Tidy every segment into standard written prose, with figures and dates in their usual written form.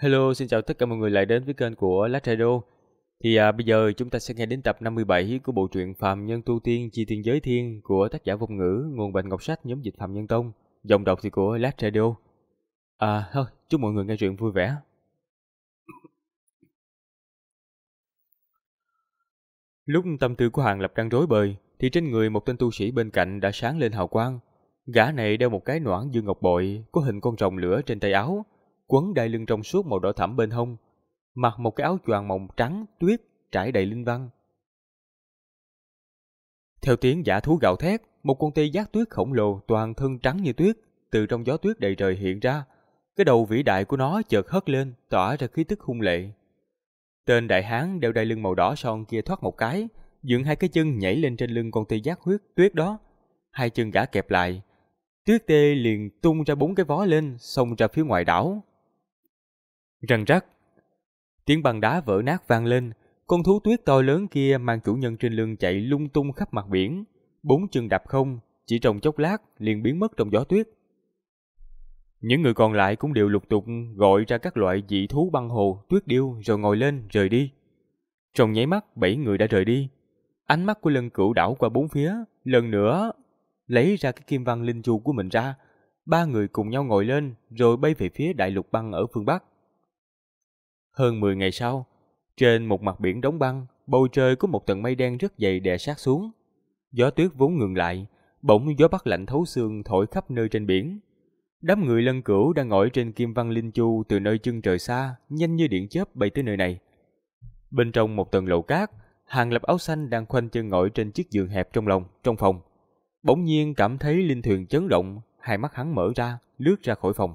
Hello, xin chào tất cả mọi người lại đến với kênh của Lát Radio. Bây giờ chúng ta sẽ nghe đến tập 57 của bộ truyện Phàm Nhân Tu Tiên Chi Tiên Giới Thiên của tác giả Vong Ngữ, nguồn Bạch Ngọc Sách, nhóm dịch Phạm Nhân Tông, giọng đọc thì của Lát Radio. Thôi, chúc mọi người nghe truyện vui vẻ. Lúc tâm tư của Hàng Lập đang rối bời, thì trên người một tên tu sĩ bên cạnh đã sáng lên hào quang. Gã này đeo một cái noãn dương ngọc bội, có hình con rồng lửa trên tay áo, quấn đai lưng trong suốt màu đỏ thẫm bên hông, mặc một cái áo choàng màu trắng tuyết trải đầy linh văn. Theo tiếng dã thú gào thét, một con tê giác tuyết khổng lồ toàn thân trắng như tuyết từ trong gió tuyết đầy trời hiện ra. Cái đầu vĩ đại của nó chợt hất lên, tỏa ra khí tức hung lệ. Tên đại hán đeo đai lưng màu đỏ son kia thoát một cái, dựng hai cái chân nhảy lên trên lưng con tê giác huyết tuyết đó. Hai chân gã kẹp lại, tuyết tê liền tung ra 4 cái vó lên, xông ra phía ngoài đảo. Răng rắc, tiếng băng đá vỡ nát vang lên. Con thú tuyết to lớn kia mang chủ nhân trên lưng chạy lung tung khắp mặt biển, 4 chân đạp không, chỉ trong chốc lát liền biến mất trong gió tuyết. Những người còn lại cũng đều lục tục gọi ra các loại dị thú băng hồ, tuyết điêu rồi ngồi lên rời đi. Trong nháy mắt 7 người đã rời đi. Ánh mắt của Lân Cửu đảo qua bốn phía, lần nữa lấy ra cái kim văn linh chu của mình ra. 3 người cùng nhau ngồi lên rồi bay về phía đại lục băng ở phương Bắc. Hơn 10 ngày sau, trên một mặt biển đóng băng, bầu trời có một tầng mây đen rất dày đè sát xuống. Gió tuyết vốn ngừng lại, bỗng gió bắc lạnh thấu xương thổi khắp nơi trên biển. Đám người Lân Cửu đang ngồi trên kim văn linh chu từ nơi chân trời xa, nhanh như điện chớp bay tới nơi này. Bên trong một tầng lầu cát, Hàng Lập áo xanh đang khoanh chân ngồi trên chiếc giường hẹp trong phòng. Bỗng nhiên cảm thấy linh thuyền chấn động, hai mắt hắn mở ra, lướt ra khỏi phòng.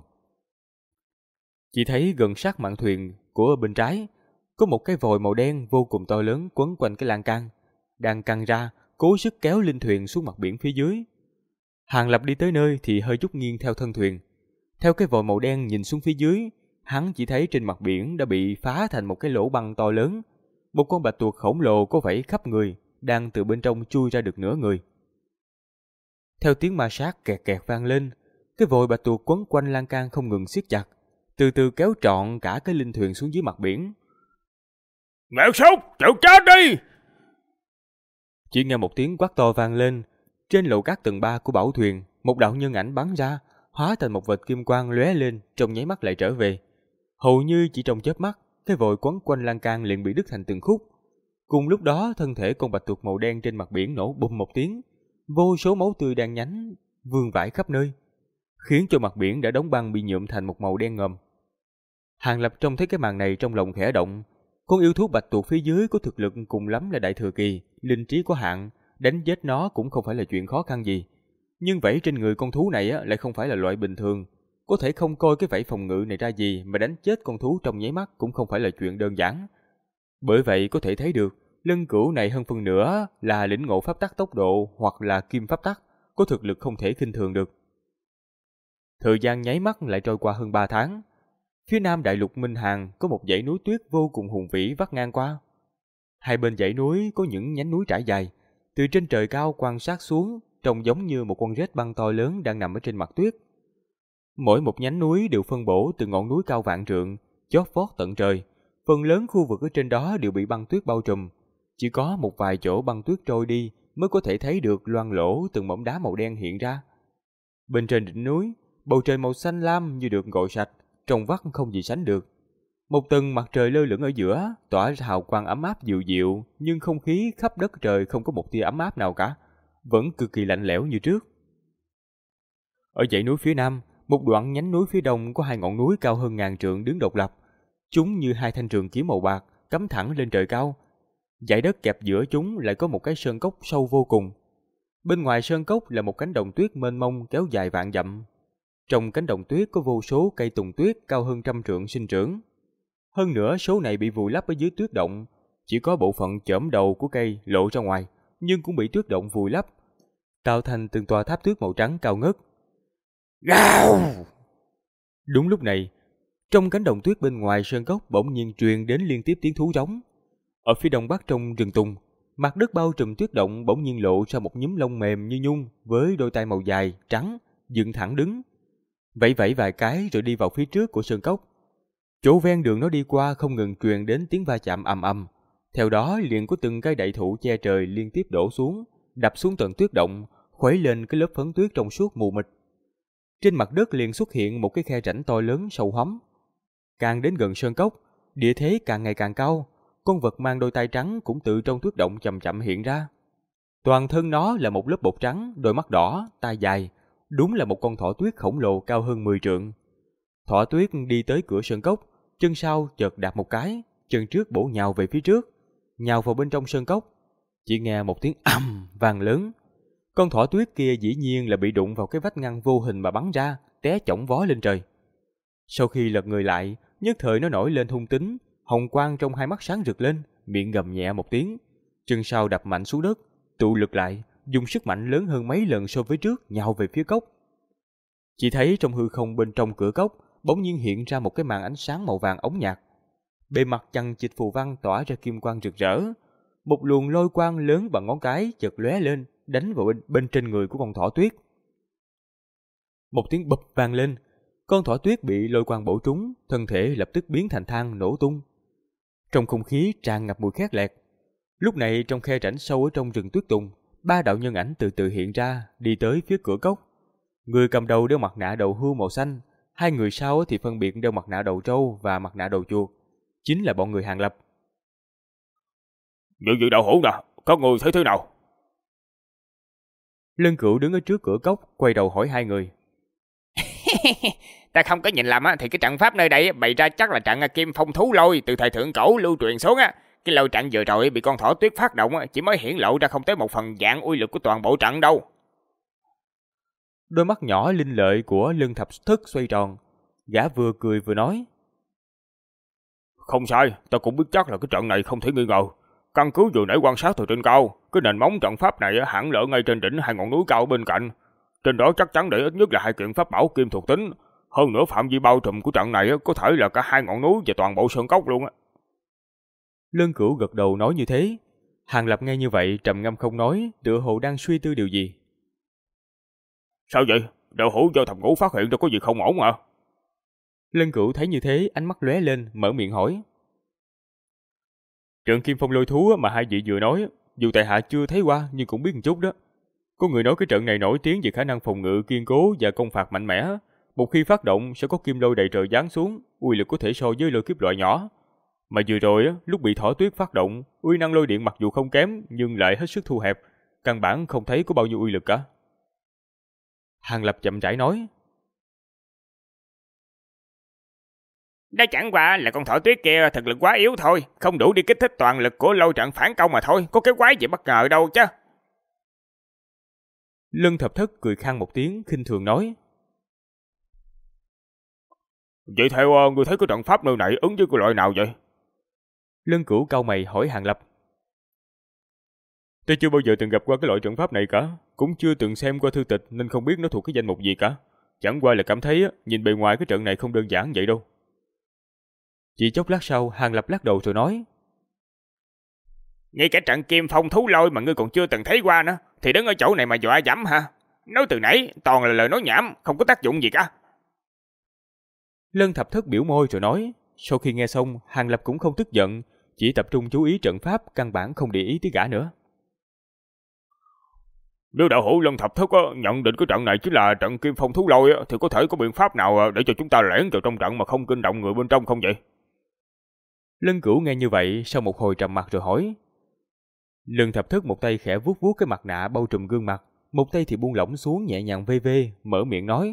Chỉ thấy gần sát mạn thuyền của bên trái, có một cái vòi màu đen vô cùng to lớn quấn quanh cái lan can, đang căng ra, cố sức kéo linh thuyền xuống mặt biển phía dưới. Hàng Lập đi tới nơi thì hơi chút nghiêng theo thân thuyền. Theo cái vòi màu đen nhìn xuống phía dưới, hắn chỉ thấy trên mặt biển đã bị phá thành một cái lỗ băng to lớn. Một con bạch tuộc khổng lồ có vảy khắp người, đang từ bên trong chui ra được nửa người. Theo tiếng ma sát kẹt kẹt vang lên, cái vòi bạch tuộc quấn quanh lan can không ngừng siết chặt, từ từ kéo trọn cả cái linh thuyền xuống dưới mặt biển. Mèo súc, chịu chết đi! Chỉ nghe một tiếng quát to vang lên. Trên lầu cát tầng 3 của bảo thuyền, một đạo nhân ảnh bắn ra, hóa thành một vệt kim quang lóe lên, trong nháy mắt lại trở về. Hầu như chỉ trong chớp mắt, cái vòi quấn quanh lan can liền bị đứt thành từng khúc. Cùng lúc đó, thân thể con bạch tuộc màu đen trên mặt biển nổ bùm một tiếng, vô số máu tươi đen nhánh vương vãi khắp nơi, khiến cho mặt biển đã đóng băng bị nhuộm thành một màu đen ngòm. Hàng Lập trông thấy cái màn này trong lòng khẽ động. Con yêu thú bạch tuộc phía dưới có thực lực cùng lắm là đại thừa kỳ, linh trí có hạn, đánh chết nó cũng không phải là chuyện khó khăn gì. Nhưng vảy trên người con thú này lại không phải là loại bình thường, có thể không coi cái vảy phòng ngự này ra gì mà đánh chết con thú trong nháy mắt cũng không phải là chuyện đơn giản. Bởi vậy có thể thấy được, Lân Cửu này hơn phân nửa là lĩnh ngộ pháp tắc tốc độ hoặc là kim pháp tắc, có thực lực không thể khinh thường được. Thời gian nháy mắt lại trôi qua hơn 3 tháng. Phía nam đại lục Minh Hàn có một dãy núi tuyết vô cùng hùng vĩ vắt ngang qua. Hai bên dãy núi có những nhánh núi trải dài, từ trên trời cao quan sát xuống trông giống như một con rết băng to lớn đang nằm ở trên mặt tuyết. Mỗi một nhánh núi đều phân bổ từ ngọn núi cao vạn trượng, chót vót tận trời. Phần lớn khu vực ở trên đó đều bị băng tuyết bao trùm, chỉ có một vài chỗ băng tuyết trôi đi mới có thể thấy được loang lỗ từng mỏm đá màu đen hiện ra. Bên trên đỉnh núi, bầu trời màu xanh lam như được gội sạch, trông vắt không gì sánh được. Một tầng mặt trời lơ lửng ở giữa, tỏa ra hào quang ấm áp dịu dịu, nhưng không khí khắp đất trời không có một tia ấm áp nào cả, vẫn cực kỳ lạnh lẽo như trước. Ở dãy núi phía nam, một đoạn nhánh núi phía đông có hai ngọn núi cao hơn ngàn trượng đứng độc lập, chúng như hai thanh trường kiếm màu bạc cắm thẳng lên trời cao. Dãy đất kẹp giữa chúng lại có một cái sơn cốc sâu vô cùng. Bên ngoài sơn cốc là một cánh đồng tuyết mênh mông kéo dài vạn dặm. Trong cánh đồng tuyết có vô số cây tùng tuyết cao hơn 100 trượng sinh trưởng. Hơn nữa số này bị vùi lấp ở dưới tuyết động, chỉ có bộ phận chởm đầu của cây lộ ra ngoài, nhưng cũng bị tuyết động vùi lấp, tạo thành từng tòa tháp tuyết màu trắng cao ngất. Gào! Đúng lúc này, trong cánh đồng tuyết bên ngoài sơn cốc bỗng nhiên truyền đến liên tiếp tiếng thú rống. Ở phía đông bắc trong rừng tùng, mặt đất bao trùm tuyết động bỗng nhiên lộ ra một nhúm lông mềm như nhung với đôi tai màu dài trắng, dựng thẳng đứng, vẫy vẫy vài cái rồi đi vào phía trước của sơn cốc. Chỗ ven đường nó đi qua không ngừng truyền đến tiếng va chạm ầm ầm. Theo đó liền có từng cây đại thụ che trời liên tiếp đổ xuống, đập xuống tận tuyết động, khuấy lên cái lớp phấn tuyết trong suốt mù mịt. Trên mặt đất liền xuất hiện một cái khe rãnh to lớn sâu hoắm. Càng đến gần sơn cốc, địa thế càng ngày càng cao, con vật mang đôi tai trắng cũng từ trong tuyết động chậm chậm hiện ra. Toàn thân nó là một lớp bột trắng, đôi mắt đỏ, tai dài, đúng là một con thỏ tuyết khổng lồ cao hơn 10 trượng. Thỏ tuyết đi tới cửa sơn cốc, chân sau chợt đạp một cái, chân trước bổ nhào về phía trước, nhào vào bên trong sơn cốc. Chỉ nghe một tiếng ầm vang lớn. Con thỏ tuyết kia dĩ nhiên là bị đụng vào cái vách ngăn vô hình mà bắn ra, té chỏng vó lên trời. Sau khi lật người lại, nhất thời nó nổi lên hung tính, hồng quang trong hai mắt sáng rực lên, miệng gầm nhẹ một tiếng, chân sau đập mạnh xuống đất, tụ lực lại, dùng sức mạnh lớn hơn mấy lần so với trước nhào về phía cốc. Chỉ thấy trong hư không bên trong cửa cốc bỗng nhiên hiện ra một cái màn ánh sáng màu vàng ống nhạt. Bề mặt chằng chịt phù văn tỏa ra kim quang rực rỡ. Một luồng lôi quang lớn bằng ngón cái chợt lóe lên, đánh vào bên trên người của con thỏ tuyết. Một tiếng bụp vang lên, con thỏ tuyết bị lôi quang bổ trúng, thân thể lập tức biến thành than nổ tung. Trong không khí tràn ngập mùi khét lẹt. Lúc này trong khe rãnh sâu ở trong rừng tuyết tùng, ba đạo nhân ảnh từ từ hiện ra, đi tới phía cửa cốc. Người cầm đầu đeo mặt nạ đầu hươu màu xanh, hai người sau thì phân biệt đeo mặt nạ đầu trâu và mặt nạ đầu chuột, chính là bọn người Hàng Lập. Dự đạo hữu nè, các người thấy thế nào? Lân Cửu đứng ở trước cửa cốc, quay đầu hỏi hai người. Ta không có nhìn lầm thì cái trận pháp nơi đây bày ra chắc là trận Kim Phong Thú Lôi từ thời thượng cổ lưu truyền xuống á. Cái lôi trận vừa rồi bị con thỏ tuyết phát động chỉ mới hiển lộ ra không tới một phần dạng uy lực của toàn bộ trận đâu. Đôi mắt nhỏ linh lợi của Lân Thập Thức xoay tròn, gã vừa cười vừa nói. Không sai, ta cũng biết chắc là cái trận này không thể nghi ngờ. Căn cứ vừa nãy quan sát từ trên cao, cái nền móng trận pháp này hẳn lỡ ngay trên đỉnh hai ngọn núi cao bên cạnh. Trên đó chắc chắn để ít nhất là hai kiện pháp bảo kim thuộc tính. Hơn nữa phạm vi bao trùm của trận này có thể là cả hai ngọn núi và toàn bộ sơn cốc luôn á. Lân Cửu gật đầu nói như thế. Hàng Lập nghe như vậy trầm ngâm không nói, tựa hồ đang suy tư điều gì. Sao vậy? Đạo hữu do thầm ngũ phát hiện ra có gì không ổn hả? Lân Cửu thấy như thế, ánh mắt lóe lên, mở miệng hỏi. Trận Kim Phong Lôi Thú mà hai vị vừa nói, dù tại hạ chưa thấy qua nhưng cũng biết một chút đó. Có người nói cái trận này nổi tiếng về khả năng phòng ngự kiên cố và công phạt mạnh mẽ. Một khi phát động sẽ có kim lôi đầy trời giáng xuống, uy lực có thể so với lôi kiếp loại nhỏ. Mà vừa rồi lúc bị thỏ tuyết phát động, uy năng lôi điện mặc dù không kém nhưng lại hết sức thu hẹp, căn bản không thấy có bao nhiêu uy lực cả. Hàng Lập chậm rãi nói. Đó chẳng qua là con thỏ tuyết kia thực lực quá yếu thôi, không đủ đi kích thích toàn lực của lôi trận phản công mà thôi, có cái quái gì bất ngờ đâu chứ. Lân Thập Thất cười khang một tiếng, khinh thường nói. Vậy theo người thấy cái trận pháp nơi này ứng với cái loại nào vậy? Lân Cửu cau mày hỏi Hàng Lập. Tôi chưa bao giờ từng gặp qua cái loại trận pháp này cả, cũng chưa từng xem qua thư tịch nên không biết nó thuộc cái danh mục gì cả. Chẳng qua là cảm thấy nhìn bề ngoài cái trận này không đơn giản vậy đâu. Chỉ chốc lát sau, Hàng Lập lắc đầu rồi nói. Ngay cả trận Kim Phong Thú Lôi mà ngươi còn chưa từng thấy qua nữa, thì đứng ở chỗ này mà dọa dẫm hả? Nói từ nãy toàn là lời nói nhảm, không có tác dụng gì cả. Lân Thập Thất biểu môi rồi nói. Sau khi nghe xong, Hàng Lập cũng không tức giận, chỉ tập trung chú ý trận pháp, căn bản không để ý tới gã nữa. Nếu đạo hữu Lân Thập Thất nhận định cái trận này chính là trận Kim Phong Thú Lôi thì có thể có biện pháp nào để cho chúng ta lẻn vào trong trận mà không kinh động người bên trong không vậy? Lân Cửu nghe như vậy, sau một hồi trầm mặc rồi hỏi. Lân Thập Thất một tay khẽ vuốt vuốt cái mặt nạ bao trùm gương mặt, một tay thì buông lỏng xuống nhẹ nhàng vê vê, mở miệng nói.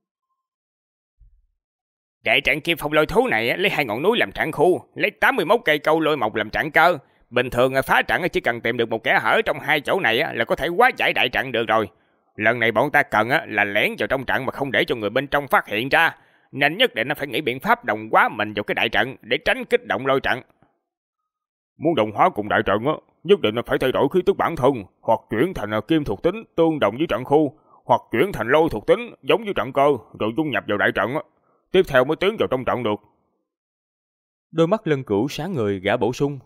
Đại trận Kim Phong Lôi Thú này lấy hai ngọn núi làm trận khu, lấy 81 cây câu lôi mộc làm trận cơ. Bình thường phá trận chỉ cần tìm được một kẽ hở trong hai chỗ này là có thể hóa giải đại trận được rồi. Lần này bọn ta cần là lẻn vào trong trận mà không để cho người bên trong phát hiện ra, nên nhất định phải nghĩ biện pháp đồng hóa mình vào cái đại trận để tránh kích động lôi trận. Muốn đồng hóa cùng đại trận nhất định là phải thay đổi khí tức bản thân, hoặc chuyển thành kim thuộc tính tương đồng với trận khu, hoặc chuyển thành lôi thuộc tính giống như trận cơ rồi dung nhập vào đại trận. Tiếp theo mới tiến vào trong trận được. Đôi mắt Lân Cửu sáng người, gã bổ sung.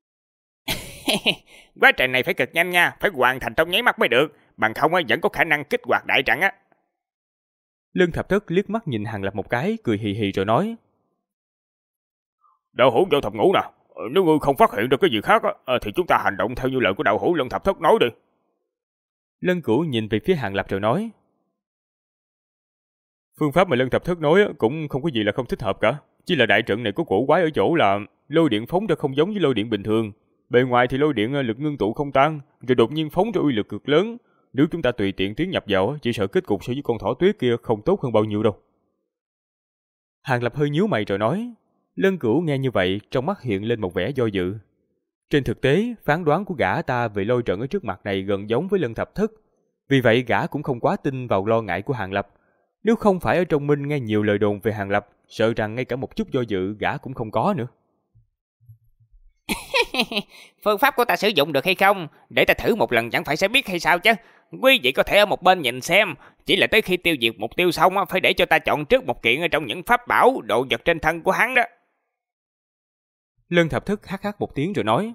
Quá trình này phải cực nhanh nha, phải hoàn thành trong nháy mắt mới được, bằng không vẫn có khả năng kích hoạt đại trận á. Lân Thập Thất liếc mắt nhìn Hàng Lập một cái, cười hì hì rồi nói. Đạo hữu Vô Thập Ngũ nè, nếu ngươi không phát hiện được cái gì khác thì chúng ta hành động theo như lời của đạo hữu Lân Thập Thất nói đi. Lân Cửu nhìn về phía Hàng Lập rồi nói. Phương pháp mà Lân Thập Thất nói cũng không có gì là không thích hợp cả. Chỉ là đại trận này có cổ quái ở chỗ là lôi điện phóng ra không giống với lôi điện bình thường. Bề ngoài thì lôi điện lực ngưng tụ không tan, rồi đột nhiên phóng ra uy lực cực lớn. Nếu chúng ta tùy tiện tiến nhập vào, chỉ sợ kết cục so với con thỏ tuyết kia không tốt hơn bao nhiêu đâu. Hàng Lập hơi nhíu mày rồi nói. Lân Cửu nghe như vậy, trong mắt hiện lên một vẻ do dự. Trên thực tế, phán đoán của gã ta về lôi trận ở trước mặt này gần giống với Lân Thập Thất. Vì vậy gã cũng không quá tin vào lo ngại của Hàng Lập. Nếu không phải ở trong Minh nghe nhiều lời đồn về Hàng Lập, sợ rằng ngay cả một chút do dự gã cũng không có nữa. Phương pháp của ta sử dụng được hay không? Để ta thử một lần chẳng phải sẽ biết hay sao chứ. Quý vị có thể ở một bên nhìn xem. Chỉ là tới khi tiêu diệt mục tiêu xong phải để cho ta chọn trước một kiện ở trong những pháp bảo, đồ vật trên thân của hắn đó. Lân Thập Thất hắc hắc một tiếng rồi nói.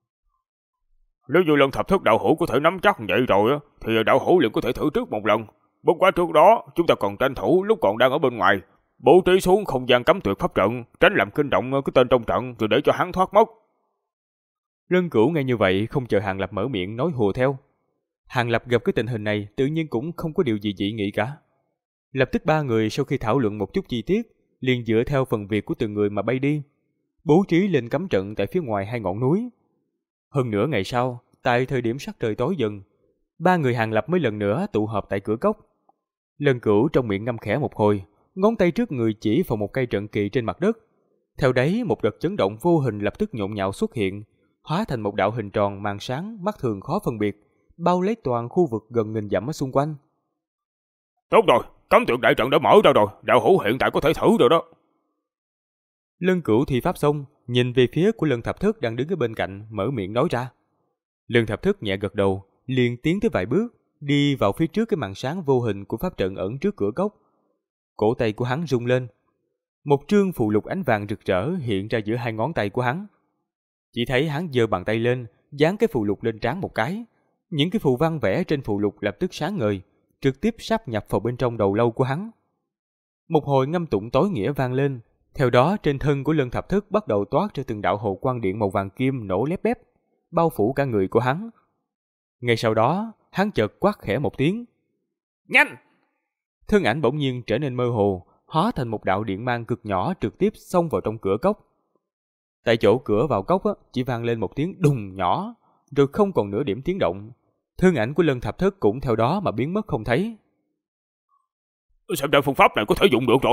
Nếu như Lân Thập Thất đạo hữu có thể nắm chắc vậy rồi thì đạo hữu liền có thể thử trước một lần. Bất quá trước đó chúng ta còn tranh thủ lúc còn đang ở bên ngoài, bố trí xuống không gian cấm tuyệt pháp trận, tránh làm kinh động cái tên trong trận, rồi để cho hắn thoát mốc. Lân Cửu nghe như vậy không chờ Hàng Lập mở miệng nói hùa theo. Hàng Lập gặp cái tình hình này tự nhiên cũng không có điều gì dị nghị cả. Lập tức ba người sau khi thảo luận một chút chi tiết, liền dựa theo phần việc của từng người mà bay đi, bố trí lên cấm trận tại phía ngoài hai ngọn núi. Hơn nửa ngày sau, tại thời điểm sắc trời tối dần, ba người Hàng Lập mới lần nữa tụ họp tại cửa cốc. Lân Cửu trong miệng ngâm khẽ một hồi, ngón tay trước người chỉ vào một cây trận kỳ trên mặt đất. Theo đấy, một đợt chấn động vô hình lập tức nhộn nhạo xuất hiện, hóa thành một đạo hình tròn màn sáng mắt thường khó phân biệt, bao lấy toàn khu vực gần nghìn dặm ở xung quanh. Tốt rồi, cấm tuyệt đại trận đã mở ra rồi, đạo hữu hiện tại có thể thử rồi đó. Lân Cửu thi pháp xong, nhìn về phía của Lân Thập Thất đang đứng ở bên cạnh, mở miệng nói ra. Lân Thập Thất nhẹ gật đầu, liền tiến tới vài bước, đi vào phía trước cái màn sáng vô hình của pháp trận ẩn trước cửa cốc. Cổ tay của hắn rung lên, một trương phù lục ánh vàng rực rỡ hiện ra giữa hai ngón tay của hắn. Chỉ thấy hắn giơ bàn tay lên, dán cái phù lục lên trán một cái, những cái phù văn vẽ trên phù lục lập tức sáng ngời, trực tiếp sáp nhập vào bên trong đầu lâu của hắn. Một hồi ngâm tụng tối nghĩa vang lên, theo đó trên thân của Lân Thập Thất bắt đầu toát ra từng đạo hồ quang điện màu vàng kim nổ lép bép, bao phủ cả người của hắn. Ngay sau đó, hắn chợt quát khẽ một tiếng. Nhanh! Thân ảnh bỗng nhiên trở nên mơ hồ, hóa thành một đạo điện mang cực nhỏ trực tiếp xông vào trong cửa cốc. Tại chỗ cửa vào cốc chỉ vang lên một tiếng đùng nhỏ, rồi không còn nửa điểm tiếng động. Thân ảnh của Lân Thập Thất cũng theo đó mà biến mất không thấy. Xem ra phương pháp này có thể dùng được rồi.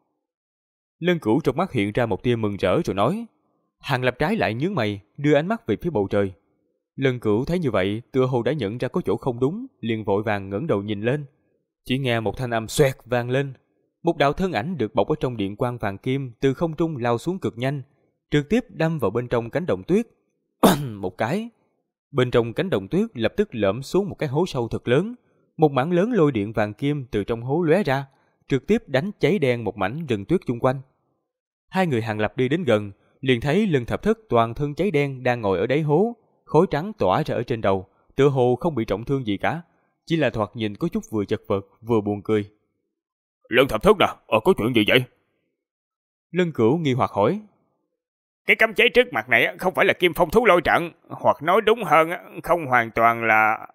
Lân Cửu trong mắt hiện ra một tia mừng rỡ rồi nói. Hàng Lập trái lại nhướng mày, đưa ánh mắt về phía bầu trời. Lân Cửu thấy như vậy, tựa hồ đã nhận ra có chỗ không đúng, liền vội vàng ngẩng đầu nhìn lên. Chỉ nghe một thanh âm xoẹt vang lên, một đạo thân ảnh được bọc ở trong điện quang vàng kim từ không trung lao xuống cực nhanh, trực tiếp đâm vào bên trong cánh đồng tuyết. Một cái, bên trong cánh đồng tuyết lập tức lõm xuống một cái hố sâu thật lớn, một mảng lớn lôi điện vàng kim từ trong hố lóe ra, trực tiếp đánh cháy đen một mảnh rừng tuyết chung quanh. Hai người Hàng Lập đi đến gần, liền thấy Lân Thập Thất toàn thân cháy đen đang ngồi ở đáy hố, khói trắng tỏa ra ở trên đầu, tựa hồ không bị trọng thương gì cả, chỉ là thoạt nhìn có chút vừa chật vật vừa buồn cười. Lân Thập Thất nè, có chuyện gì vậy? Lân Cửu nghi hoặc hỏi. Cái cấm chế trước mặt này không phải là Kim Phong thú lôi trận, hoặc nói đúng hơn không hoàn toàn là...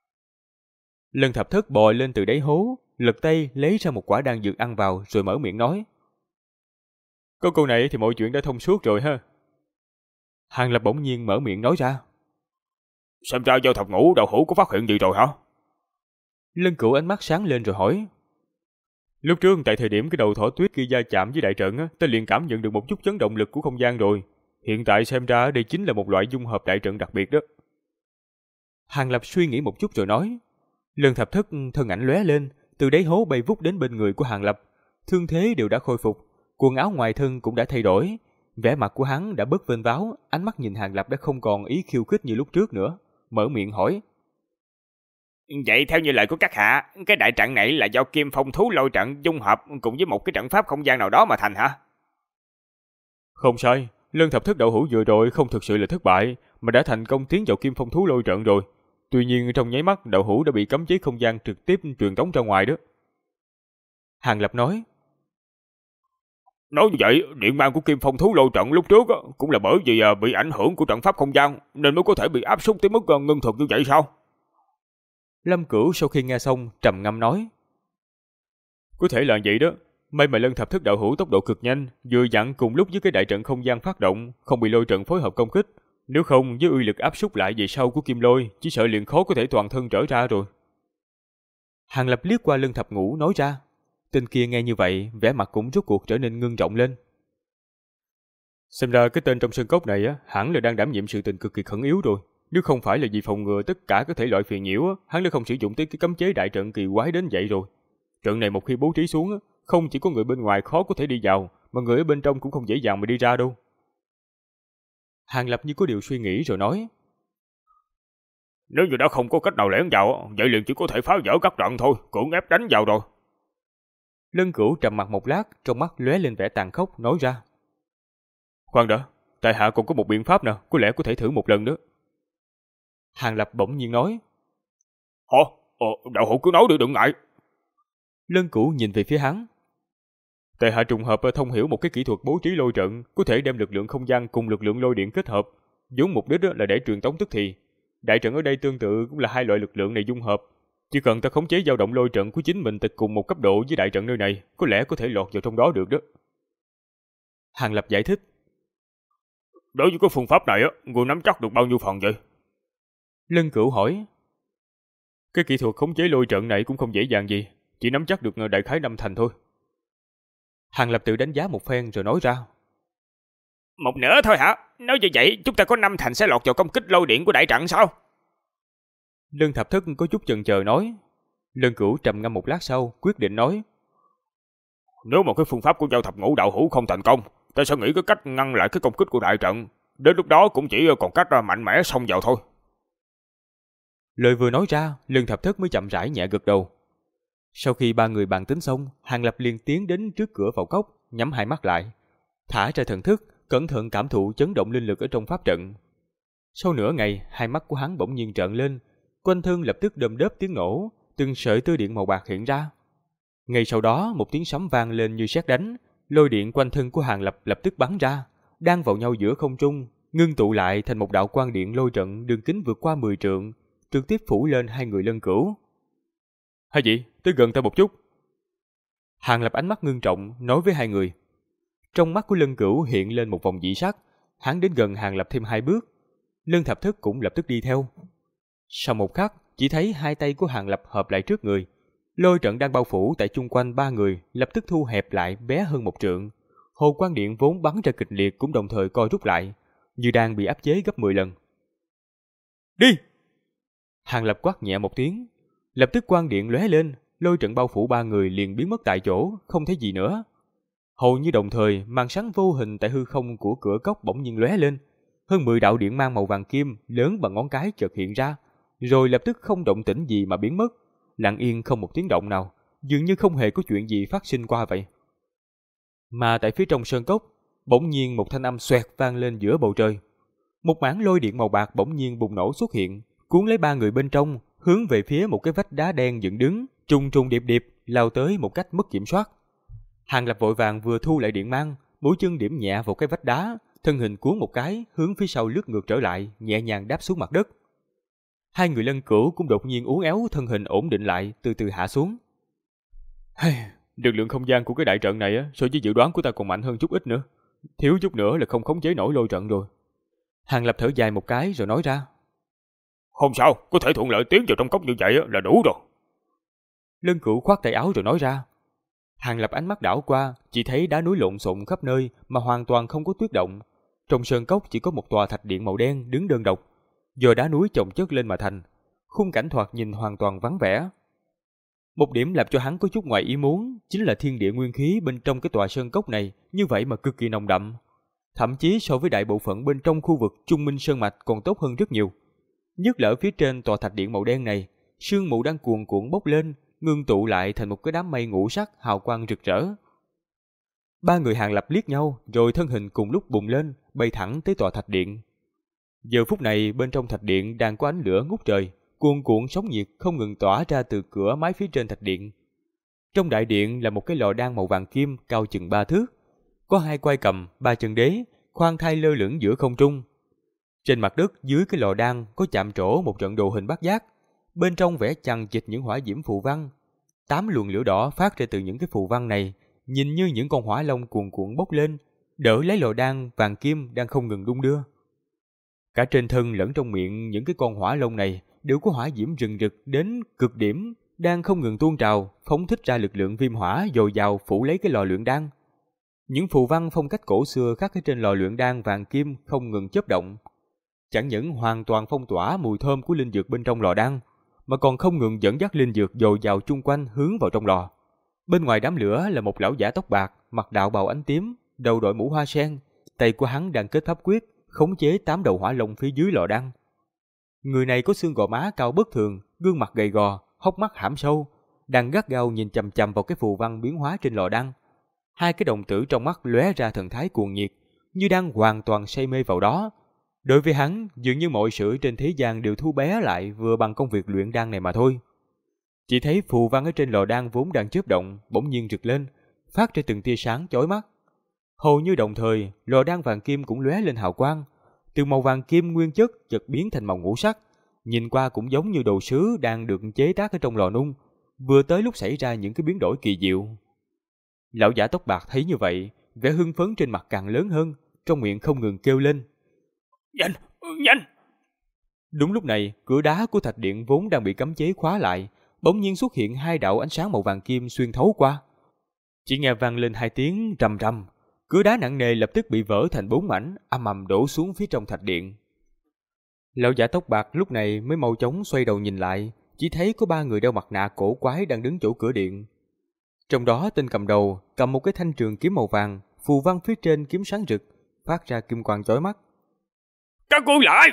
Lân Thập Thất bò lên từ đáy hố, lật tay lấy ra một quả đan dược ăn vào rồi mở miệng nói. Có câu này thì mọi chuyện đã thông suốt rồi ha. Hàng Lập bỗng nhiên mở miệng nói ra. Xem ra Vô Thập Ngũ đạo hữu có phát hiện gì rồi hả? Lân Cửu ánh mắt sáng lên rồi hỏi. Lúc trước tại thời điểm cái đầu thỏ tuyết kia va chạm với đại trận ta liền cảm nhận được một chút chấn động lực của không gian rồi. Hiện tại xem ra đây chính là một loại dung hợp đại trận đặc biệt đó. Hàng Lập suy nghĩ một chút rồi nói. Lân Thập Thất thân ảnh lóe lên, từ đáy hố bay vút đến bên người của Hàng Lập. Thương thế đều đã khôi phục, quần áo ngoài thân cũng đã thay đổi, vẻ mặt của hắn đã bớt vênh váo, ánh mắt nhìn Hàng Lập đã không còn ý khiêu khích như lúc trước nữa, mở miệng hỏi. Vậy theo như lời của các hạ, cái đại trận này là do Kim Phong thú lôi trận dung hợp cùng với một cái trận pháp không gian nào đó mà thành hả? Không sai, Lân Thập Thất đạo hữu vừa rồi không thực sự là thất bại, mà đã thành công tiến vào Kim Phong thú lôi trận rồi. Tuy nhiên trong nháy mắt đạo hữu đã bị cấm chế không gian trực tiếp truyền tống ra ngoài đó. Hàng Lập nói. Nói như vậy, điện mang của Kim Phong thú lôi trận lúc trước cũng là bởi vì bị ảnh hưởng của trận pháp không gian nên mới có thể bị áp suất tới mức ngưng thực như vậy sao? Lâm Cửu sau khi nghe xong trầm ngâm nói. Có thể là vậy đó. May mà Lân Thập Thức đạo hữu tốc độ cực nhanh, vừa dặn cùng lúc với cái đại trận không gian phát động, không bị lôi trận phối hợp công kích. Nếu không, với uy lực áp suất lại về sau của Kim Lôi, chỉ sợ liền khó có thể toàn thân trở ra rồi. Hàng Lập liếc qua Lân Thập Ngũ nói ra. Tên kia nghe như vậy, vẻ mặt cũng rốt cuộc trở nên ngưng trọng lên. Xem ra cái tên trong sơn cốc này hẳn là đang đảm nhiệm sự tình cực kỳ khẩn yếu rồi. Nếu không phải là vì phòng ngừa tất cả các thể loại phiền nhiễu, hắn đã không sử dụng tới cái cấm chế đại trận kỳ quái đến vậy rồi. Trận này một khi bố trí xuống, không chỉ có người bên ngoài khó có thể đi vào, mà người ở bên trong cũng không dễ dàng mà đi ra đâu. Hàng Lập như có điều suy nghĩ rồi nói. Nếu như đã không có cách nào lẻn vào, vậy liền chỉ có thể phá vỡ các trận thôi, cưỡng ép đánh vào rồi. Lân Cửu trầm mặt một lát, trong mắt lóe lên vẻ tàn khốc nói ra. Khoan đã, tại hạ còn có một biện pháp nào, có lẽ có thể thử một lần nữa. Hàng Lập bỗng nhiên nói. Đạo hữu cứ nói đi, đừng ngại. Lân Cửu nhìn về phía hắn. Tại hạ trùng hợp thông hiểu một cái kỹ thuật bố trí lôi trận, có thể đem lực lượng không gian cùng lực lượng lôi điện kết hợp, vốn mục đích là để truyền tống tức thì. Đại trận ở đây tương tự cũng là hai loại lực lượng này dung hợp. Chỉ cần ta khống chế dao động lôi trận của chính mình tại cùng một cấp độ với đại trận nơi này, có lẽ có thể lọt vào trong đó được đó. Hàng Lập giải thích. Đối với cái phương pháp này, người nắm chắc được bao nhiêu phần vậy? Lân Cửu hỏi. Cái kỹ thuật khống chế lôi trận này cũng không dễ dàng gì, chỉ nắm chắc được đại khái 5 thành thôi. Hàng Lập tự đánh giá một phen rồi nói ra. Một nửa thôi hả? Nói như vậy chúng ta có 5 thành sẽ lọt vào công kích lôi điện của đại trận sao? Lân Thập Thức có chút chần chờ nói. Lân Cửu trầm ngâm một lát sau quyết định nói. Nếu mà cái phương pháp của Giao Thập Ngũ đạo hữu không thành công, ta sẽ nghĩ cái cách ngăn lại cái công kích của đại trận. Đến lúc đó cũng chỉ còn cách mạnh mẽ xông vào thôi. Lời vừa nói ra, Lân Thập Thức mới chậm rãi nhẹ gật đầu. Sau khi ba người bàn tính xong, Hàng Lập liền tiến đến trước cửa vào cốc, nhắm hai mắt lại, thả ra thần thức, cẩn thận cảm thụ chấn động linh lực ở trong pháp trận. Sau nửa ngày, hai mắt của hắn bỗng nhiên trợn lên, quanh thân lập tức đom đớp tiếng nổ, từng sợi tơ điện màu bạc hiện ra. Ngay sau đó, một tiếng sấm vang lên như sét đánh, lôi điện quanh thân của Hàng Lập lập tức bắn ra, đan vào nhau giữa không trung, ngưng tụ lại thành một đạo quang điện lôi trận đường kính vượt qua 10 trượng, trực tiếp phủ lên hai người Lân Cửu. Hai vị, tới gần ta một chút. Hàng Lập ánh mắt ngưng trọng nói với hai người. Trong mắt của Lân Cửu hiện lên một vòng dị sắc, hắn đến gần Hàng Lập thêm 2 bước. Lân Thập Thức cũng lập tức đi theo. Sau một khắc, chỉ thấy hai tay của Hàng Lập hợp lại trước người. Lôi trận đang bao phủ tại chung quanh ba người lập tức thu hẹp lại bé hơn 1 trượng. Hồ quang điện vốn bắn ra kịch liệt cũng đồng thời co rút lại, như đang bị áp chế gấp 10 lần. Đi! Hàng Lập quát nhẹ một tiếng, lập tức quang điện lóe lên, lôi trận bao phủ ba người liền biến mất tại chỗ, không thấy gì nữa. Hầu như đồng thời, màn sáng vô hình tại hư không của cửa cốc bỗng nhiên lóe lên, hơn 10 đạo điện mang màu vàng kim lớn bằng ngón cái chợt hiện ra, rồi lập tức không động tĩnh gì mà biến mất, lặng yên không một tiếng động nào, dường như không hề có chuyện gì phát sinh qua vậy. Mà tại phía trong sơn cốc, bỗng nhiên một thanh âm xoẹt vang lên giữa bầu trời. Một mảng lôi điện màu bạc bỗng nhiên bùng nổ xuất hiện, cuốn lấy ba người bên trong, hướng về phía một cái vách đá đen dựng đứng, trùng trùng điệp điệp lao tới một cách mất kiểm soát. Hàng Lập vội vàng vừa thu lại điện mang, mũi chân điểm nhẹ vào cái vách đá, thân hình cuốn một cái, hướng phía sau lướt ngược trở lại, nhẹ nhàng đáp xuống mặt đất. Hai người Lân Cửu cũng đột nhiên uốn éo thân hình ổn định lại, từ từ hạ xuống. Lực lượng không gian của cái đại trận này so với dự đoán của ta còn mạnh hơn chút ít nữa, thiếu chút nữa là không khống chế nổi lôi trận rồi. Hàng Lập thở dài một cái rồi nói ra. Không sao, có thể thuận lợi tiến vào trong cốc như vậy là đủ rồi. Lân Cửu khoát tay áo rồi nói ra. Hàng Lập ánh mắt đảo qua, chỉ thấy đá núi lộn xộn khắp nơi mà hoàn toàn không có tuyết động. Trong sơn cốc chỉ có một tòa thạch điện màu đen đứng đơn độc, do đá núi chồng chất lên mà thành. Khung cảnh thoạt nhìn hoàn toàn vắng vẻ. Một điểm làm cho hắn có chút ngoài ý muốn chính là thiên địa nguyên khí bên trong cái tòa sơn cốc này như vậy mà cực kỳ nồng đậm, thậm chí so với đại bộ phận bên trong khu vực Trung Minh Sơn Mạch còn tốt hơn rất nhiều. Nhất là ở phía trên tòa thạch điện màu đen này, sương mù đang cuồn cuộn bốc lên, ngưng tụ lại thành một cái đám mây ngũ sắc hào quang rực rỡ. Ba người Hàng Lập liếc nhau, rồi thân hình cùng lúc bùng lên, bay thẳng tới tòa thạch điện. Giờ phút này bên trong thạch điện đang có ánh lửa ngút trời, cuồn cuộn sóng nhiệt không ngừng tỏa ra từ cửa mái phía trên thạch điện. Trong đại điện là một cái lò đan màu vàng kim cao chừng 3 thước, có 2 quai cầm, 3 chân đế, khoan thai lơ lửng giữa không trung. Trên mặt đất dưới cái lò đan có chạm trổ một trận đồ hình bát giác, bên trong vẽ chằng chịt những hỏa diễm phù văn. 8 luồng lửa đỏ phát ra từ những cái phù văn này, nhìn như những con hỏa long cuồn cuộn bốc lên, đỡ lấy lò đan vàng kim đang không ngừng đung đưa. Cả trên thân lẫn trong miệng những cái con hỏa long này đều có hỏa diễm rừng rực đến cực điểm, đang không ngừng tuôn trào, phóng thích ra lực lượng viêm hỏa dồi dào phủ lấy cái lò luyện đan. Những phù văn phong cách cổ xưa khắc ở trên lò luyện đan vàng kim không ngừng chớp động, chẳng những hoàn toàn phong tỏa mùi thơm của linh dược bên trong lò đan, mà còn không ngừng dẫn dắt linh dược dồi dào chung quanh hướng vào trong lò. Bên ngoài đám lửa là một lão giả tóc bạc, mặc đạo bào ánh tím, đầu đội mũ hoa sen, tay của hắn đang kết pháp quyết, khống chế 8 đầu hỏa long phía dưới lò đan. Người này có xương gò má cao bất thường, gương mặt gầy gò, hốc mắt hãm sâu, đang gắt gao nhìn chằm chằm vào cái phù văn biến hóa trên lò đan. 2 cái đồng tử trong mắt lóe ra thần thái cuồng nhiệt, như đang hoàn toàn say mê vào đó. Đối với hắn, dường như mọi sự trên thế gian đều thu bé lại vừa bằng công việc luyện đan này mà thôi. Chỉ thấy phù văn ở trên lò đan vốn đang chớp động, bỗng nhiên rực lên, phát ra từng tia sáng chói mắt. Hầu như đồng thời, lò đan vàng kim cũng lóe lên hào quang, từ màu vàng kim nguyên chất chợt biến thành màu ngũ sắc, nhìn qua cũng giống như đồ sứ đang được chế tác ở trong lò nung, vừa tới lúc xảy ra những cái biến đổi kỳ diệu. Lão giả tóc bạc thấy như vậy, vẻ hưng phấn trên mặt càng lớn hơn, trong miệng không ngừng kêu lên: Nhanh, nhanh! Đúng lúc này, cửa đá của thạch điện vốn đang bị cấm chế khóa lại, bỗng nhiên xuất hiện 2 đạo ánh sáng màu vàng kim xuyên thấu qua. Chỉ nghe vang lên 2 tiếng rầm rầm, cửa đá nặng nề lập tức bị vỡ thành 4 mảnh, ầm ầm đổ xuống phía trong thạch điện. Lão giả tóc bạc lúc này mới mau chóng xoay đầu nhìn lại, chỉ thấy có 3 người đeo mặt nạ cổ quái đang đứng chỗ cửa điện. Trong đó tên cầm đầu cầm một cái thanh trường kiếm màu vàng, phù văn phía trên kiếm sáng rực, phát ra kim quang chói mắt. Các ngươi lại!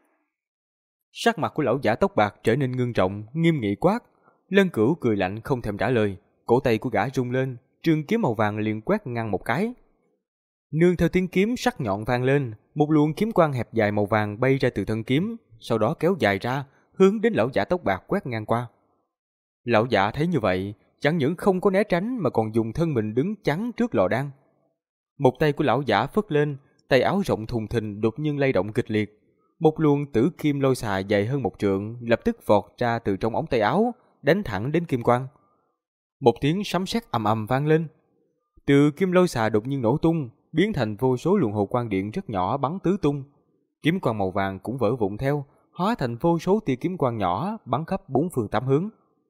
Sắc mặt của lão giả tóc bạc trở nên ngưng trọng, nghiêm nghị quát. Lân Cửu cười lạnh không thèm trả lời, cổ tay của gã rung lên, trường kiếm màu vàng liền quét ngang một cái. Nương theo tiếng kiếm sắc nhọn vang lên, một luồng kiếm quang hẹp dài màu vàng bay ra từ thân kiếm, sau đó kéo dài ra, hướng đến lão giả tóc bạc quét ngang qua. Lão giả thấy như vậy, chẳng những không có né tránh mà còn dùng thân mình đứng chắn trước lò đan. Một tay của lão giả phất lên, tay áo rộng thùng thình đột nhiên lay động kịch liệt. Một luồng tử kim lôi xà dài hơn 1 trượng lập tức vọt ra từ trong ống tay áo, đánh thẳng đến kim quang. Một tiếng sấm sét ầm ầm vang lên. Từ kim lôi xà đột nhiên nổ tung, biến thành vô số luồng hồ quang điện rất nhỏ bắn tứ tung. Kiếm quang màu vàng cũng vỡ vụn theo, hóa thành vô số tia kiếm quang nhỏ bắn khắp 4 phương 8 hướng.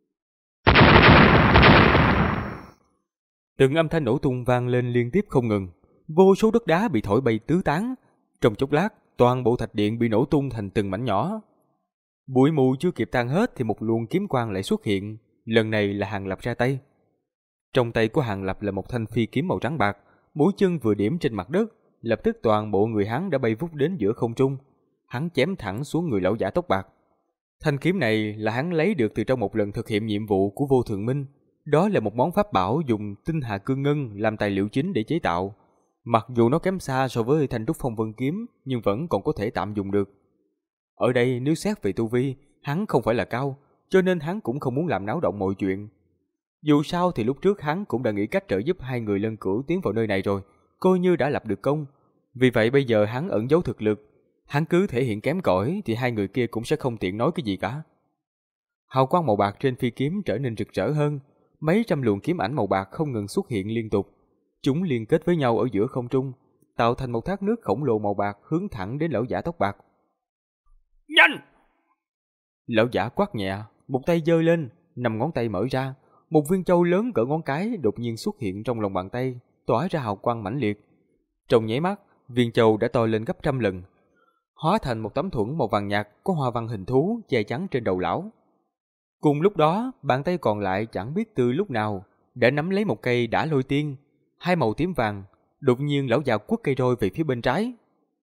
Từng âm thanh nổ tung vang lên liên tiếp không ngừng, vô số đất đá bị thổi bay tứ tán. Trong chốc lát, toàn bộ thạch điện bị nổ tung thành từng mảnh nhỏ. Bụi mù chưa kịp tan hết thì một luồng kiếm quang lại xuất hiện, lần này là Hàng Lập ra tay. Trong tay của Hàng Lập là một thanh phi kiếm màu trắng bạc, mũi chân vừa điểm trên mặt đất, lập tức toàn bộ người hắn đã bay vút đến giữa không trung. Hắn chém thẳng xuống người lão giả tóc bạc. Thanh kiếm này là hắn lấy được từ trong một lần thực hiện nhiệm vụ của Vô Thượng Minh. Đó là một món pháp bảo dùng tinh hà cương ngân làm tài liệu chính để chế tạo. Mặc dù nó kém xa so với thanh trúc phong vân kiếm, nhưng vẫn còn có thể tạm dùng được. Ở đây nếu xét về tu vi, hắn không phải là cao, cho nên hắn cũng không muốn làm náo động mọi chuyện. Dù sao thì lúc trước hắn cũng đã nghĩ cách trợ giúp 2 người Lân Cửu tiến vào nơi này rồi, coi như đã lập được công. Vì vậy bây giờ hắn ẩn giấu thực lực, hắn cứ thể hiện kém cỏi thì 2 người kia cũng sẽ không tiện nói cái gì cả. Hào quang màu bạc trên phi kiếm trở nên rực rỡ hơn, mấy trăm luồng kiếm ảnh màu bạc không ngừng xuất hiện liên tục. Chúng liên kết với nhau ở giữa không trung, tạo thành một thác nước khổng lồ màu bạc hướng thẳng đến lão giả tóc bạc. Nhanh! Lão giả quát nhẹ, một tay giơ lên, 5 ngón tay mở ra, một viên châu lớn cỡ ngón cái đột nhiên xuất hiện trong lòng bàn tay, tỏa ra hào quang mãnh liệt. Trong nháy mắt, viên châu đã to lên gấp 100 lần, hóa thành một tấm thuẫn màu vàng nhạt có hoa văn hình thú che chắn trên đầu lão. Cùng lúc đó, bàn tay còn lại chẳng biết từ lúc nào đã nắm lấy một cây đã lôi tiên, 2 màu tím vàng. Đột nhiên lão già quất cây roi về phía bên trái.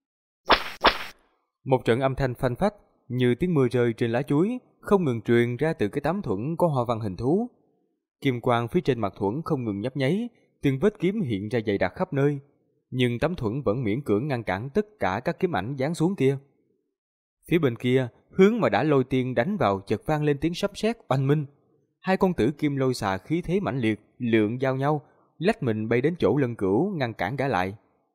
Một trận âm thanh phanh phách như tiếng mưa rơi trên lá chuối không ngừng truyền ra từ cái tấm thuẫn có hoa văn hình thú. Kim quang phía trên mặt thuẫn không ngừng nhấp nháy, từng vết kiếm hiện ra dày đặc khắp nơi, nhưng tấm thuẫn vẫn miễn cưỡng ngăn cản tất cả các kiếm ảnh giáng xuống kia. Phía bên kia, hướng mà đã lôi tiên đánh vào chợt vang lên tiếng sấm sét oanh minh. 2 con tử kim lôi xà khí thế mãnh liệt lượn giao nhau, lách mình bay đến chỗ Lân Cửu ngăn cản gã lại.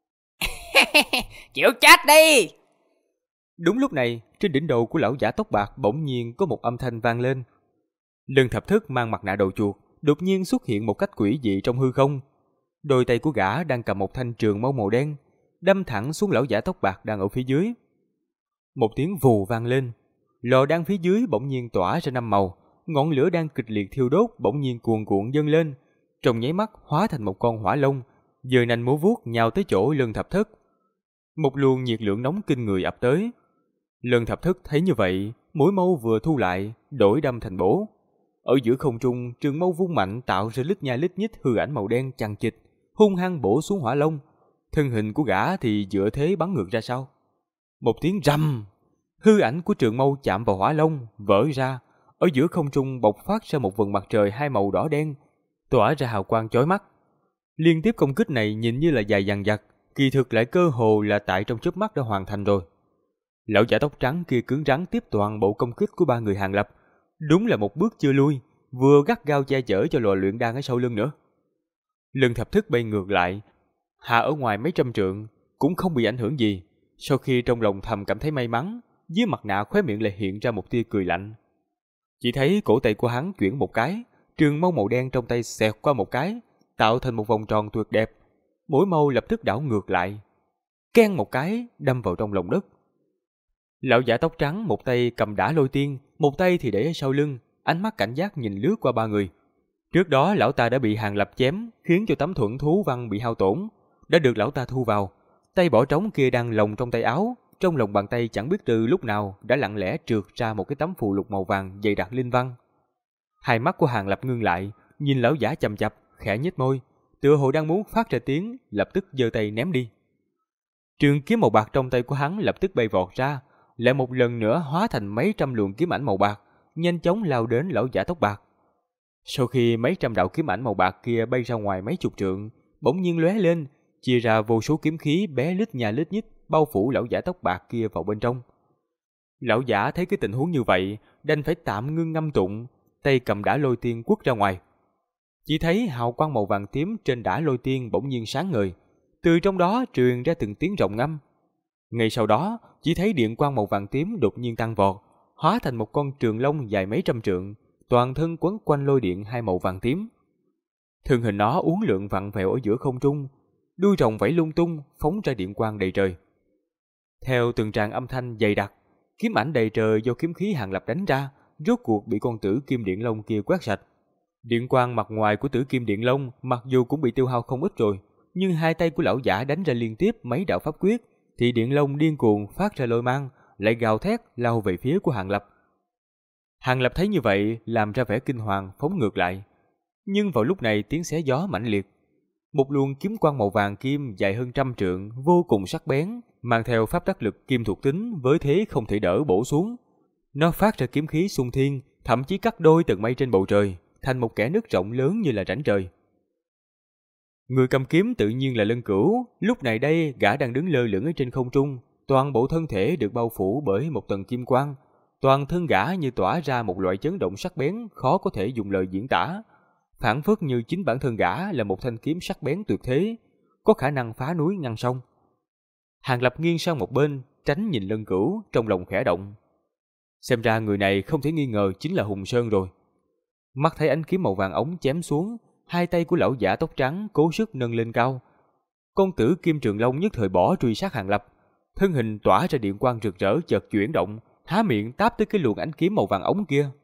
Chịu chết đi! Đúng lúc này, trên đỉnh đầu của lão giả tóc bạc bỗng nhiên có một âm thanh vang lên. Lân Thập Thức mang mặt nạ đầu chuột, đột nhiên xuất hiện một cách quỷ dị trong hư không. Đôi tay của gã đang cầm một thanh trường mâu màu đen, đâm thẳng xuống lão giả tóc bạc đang ở phía dưới. Một tiếng vù vang lên, lò đan phía dưới bỗng nhiên tỏa ra 5 màu, ngọn lửa đang kịch liệt thiêu đốt bỗng nhiên cuồn cuộn dâng lên, trong nháy mắt hóa thành một con hỏa long, giơ nanh múa vuốt nhào tới chỗ Lân Thập Thức. Một luồng nhiệt lượng nóng kinh người ập tới. Lân Thập Thức thấy như vậy, mũi mâu vừa thu lại, đổi đâm thành bổ. Ở giữa không trung, trường mâu vung mạnh tạo ra lít nha lít nhít hư ảnh màu đen chằng chịt, hung hăng bổ xuống hỏa long. Thân hình của gã thì dựa thế bắn ngược ra sau. Một tiếng rầm, hư ảnh của trường mâu chạm vào hỏa long, vỡ ra. Ở giữa không trung bộc phát ra một vầng mặt trời hai màu đỏ đen, tỏa ra hào quang chói mắt. Liên tiếp công kích này nhìn như là dài dằng dặc, kỳ thực lại cơ hồ là tại trong chớp mắt đã hoàn thành rồi. Lão giả tóc trắng kia cứng rắn tiếp toàn bộ công kích của ba người Hàng Lập, đúng là một bước chưa lui, vừa gắt gao che chở cho lò luyện đan ở sau lưng nữa. Lân Thập Thức bay ngược lại, hạ ở ngoài mấy trăm trượng, cũng không bị ảnh hưởng gì. Sau khi trong lòng thầm cảm thấy may mắn, dưới mặt nạ khóe miệng lại hiện ra một tia cười lạnh. Chỉ thấy cổ tay của hắn chuyển một cái, trường mâu màu đen trong tay xẹt qua một cái, tạo thành một vòng tròn tuyệt đẹp. Mũi mâu lập tức đảo ngược lại, keng một cái đâm vào trong lòng đất. Lão giả tóc trắng một tay cầm đả lôi tiên, một tay thì để ở sau lưng, ánh mắt cảnh giác nhìn lướt qua ba người. Trước đó lão ta đã bị Hàng Lập chém, khiến cho tấm thuẫn thú văn bị hao tổn, đã được lão ta thu vào. Tay bỏ trống kia đang lồng trong tay áo, trong lòng bàn tay chẳng biết từ lúc nào đã lặng lẽ trượt ra một cái tấm phù lục màu vàng dày đặc linh văn. Hai mắt của Hàng Lập ngưng lại, nhìn lão giả chằm chằm, khẽ nhếch môi, tựa hồ đang muốn phát ra tiếng, lập tức giơ tay ném đi. Trường kiếm màu bạc trong tay của hắn lập tức bay vọt ra, lại một lần nữa hóa thành mấy trăm luồng kiếm ảnh màu bạc, nhanh chóng lao đến lão giả tóc bạc. Sau khi mấy trăm đạo kiếm ảnh màu bạc kia bay ra ngoài mấy chục trượng, bỗng nhiên lóe lên, chia ra vô số kiếm khí bé lít nhà lít nhít bao phủ lão giả tóc bạc kia vào bên trong. Lão giả thấy cái tình huống như vậy, đành phải tạm ngưng ngâm tụng, tay cầm đả lôi tiên quất ra ngoài. Chỉ thấy hào quang màu vàng tím trên đả lôi tiên bỗng nhiên sáng ngời, từ trong đó truyền ra từng tiếng rồng ngâm. Ngay sau đó, chỉ thấy điện quang màu vàng tím đột nhiên tăng vọt, hóa thành một con trường long dài mấy trăm trượng, toàn thân quấn quanh lôi điện hai màu vàng tím. Thân hình nó uốn lượn vặn vẹo ở giữa không trung, đuôi rồng vẫy lung tung, phóng ra điện quang đầy trời. Theo từng tràng âm thanh dày đặc, kiếm ảnh đầy trời do kiếm khí Hàng Lập đánh ra, rốt cuộc bị con tử kim điện long kia quét sạch. Điện quang mặt ngoài của tử kim điện long mặc dù cũng bị tiêu hao không ít rồi, nhưng hai tay của lão giả đánh ra liên tiếp mấy đạo pháp quyết, thì điện long điên cuồng phát ra lôi mang, lại gào thét lao về phía của Hàng Lập. Hàng Lập thấy như vậy, làm ra vẻ kinh hoàng phóng ngược lại. Nhưng vào lúc này tiếng xé gió mãnh liệt, một luồng kiếm quang màu vàng kim dài hơn trăm trượng, vô cùng sắc bén, mang theo pháp tắc lực kim thuộc tính với thế không thể đỡ bổ xuống. Nó phát ra kiếm khí xung thiên, thậm chí cắt đôi tầng mây trên bầu trời, thành một kẽ nứt rộng lớn như là rãnh trời. Người cầm kiếm tự nhiên là Lân Cửu, lúc này đây gã đang đứng lơ lửng ở trên không trung, toàn bộ thân thể được bao phủ bởi một tầng kim quang, toàn thân gã như tỏa ra một loại chấn động sắc bén khó có thể dùng lời diễn tả, phảng phất như chính bản thân gã là một thanh kiếm sắc bén tuyệt thế, có khả năng phá núi ngăn sông. Hàng Lập nghiêng sang một bên, tránh nhìn Lân Cửu, trong lòng khẽ động. Xem ra người này không thể nghi ngờ chính là Hùng Sơn rồi. Mắt thấy ánh kiếm màu vàng ống chém xuống, hai tay của lão giả tóc trắng cố sức nâng lên cao. Con tử kim trường long nhất thời bỏ truy sát Hàng Lập, thân hình tỏa ra điện quang rực rỡ chợt chuyển động, há miệng táp tới cái luồng ánh kiếm màu vàng ống kia.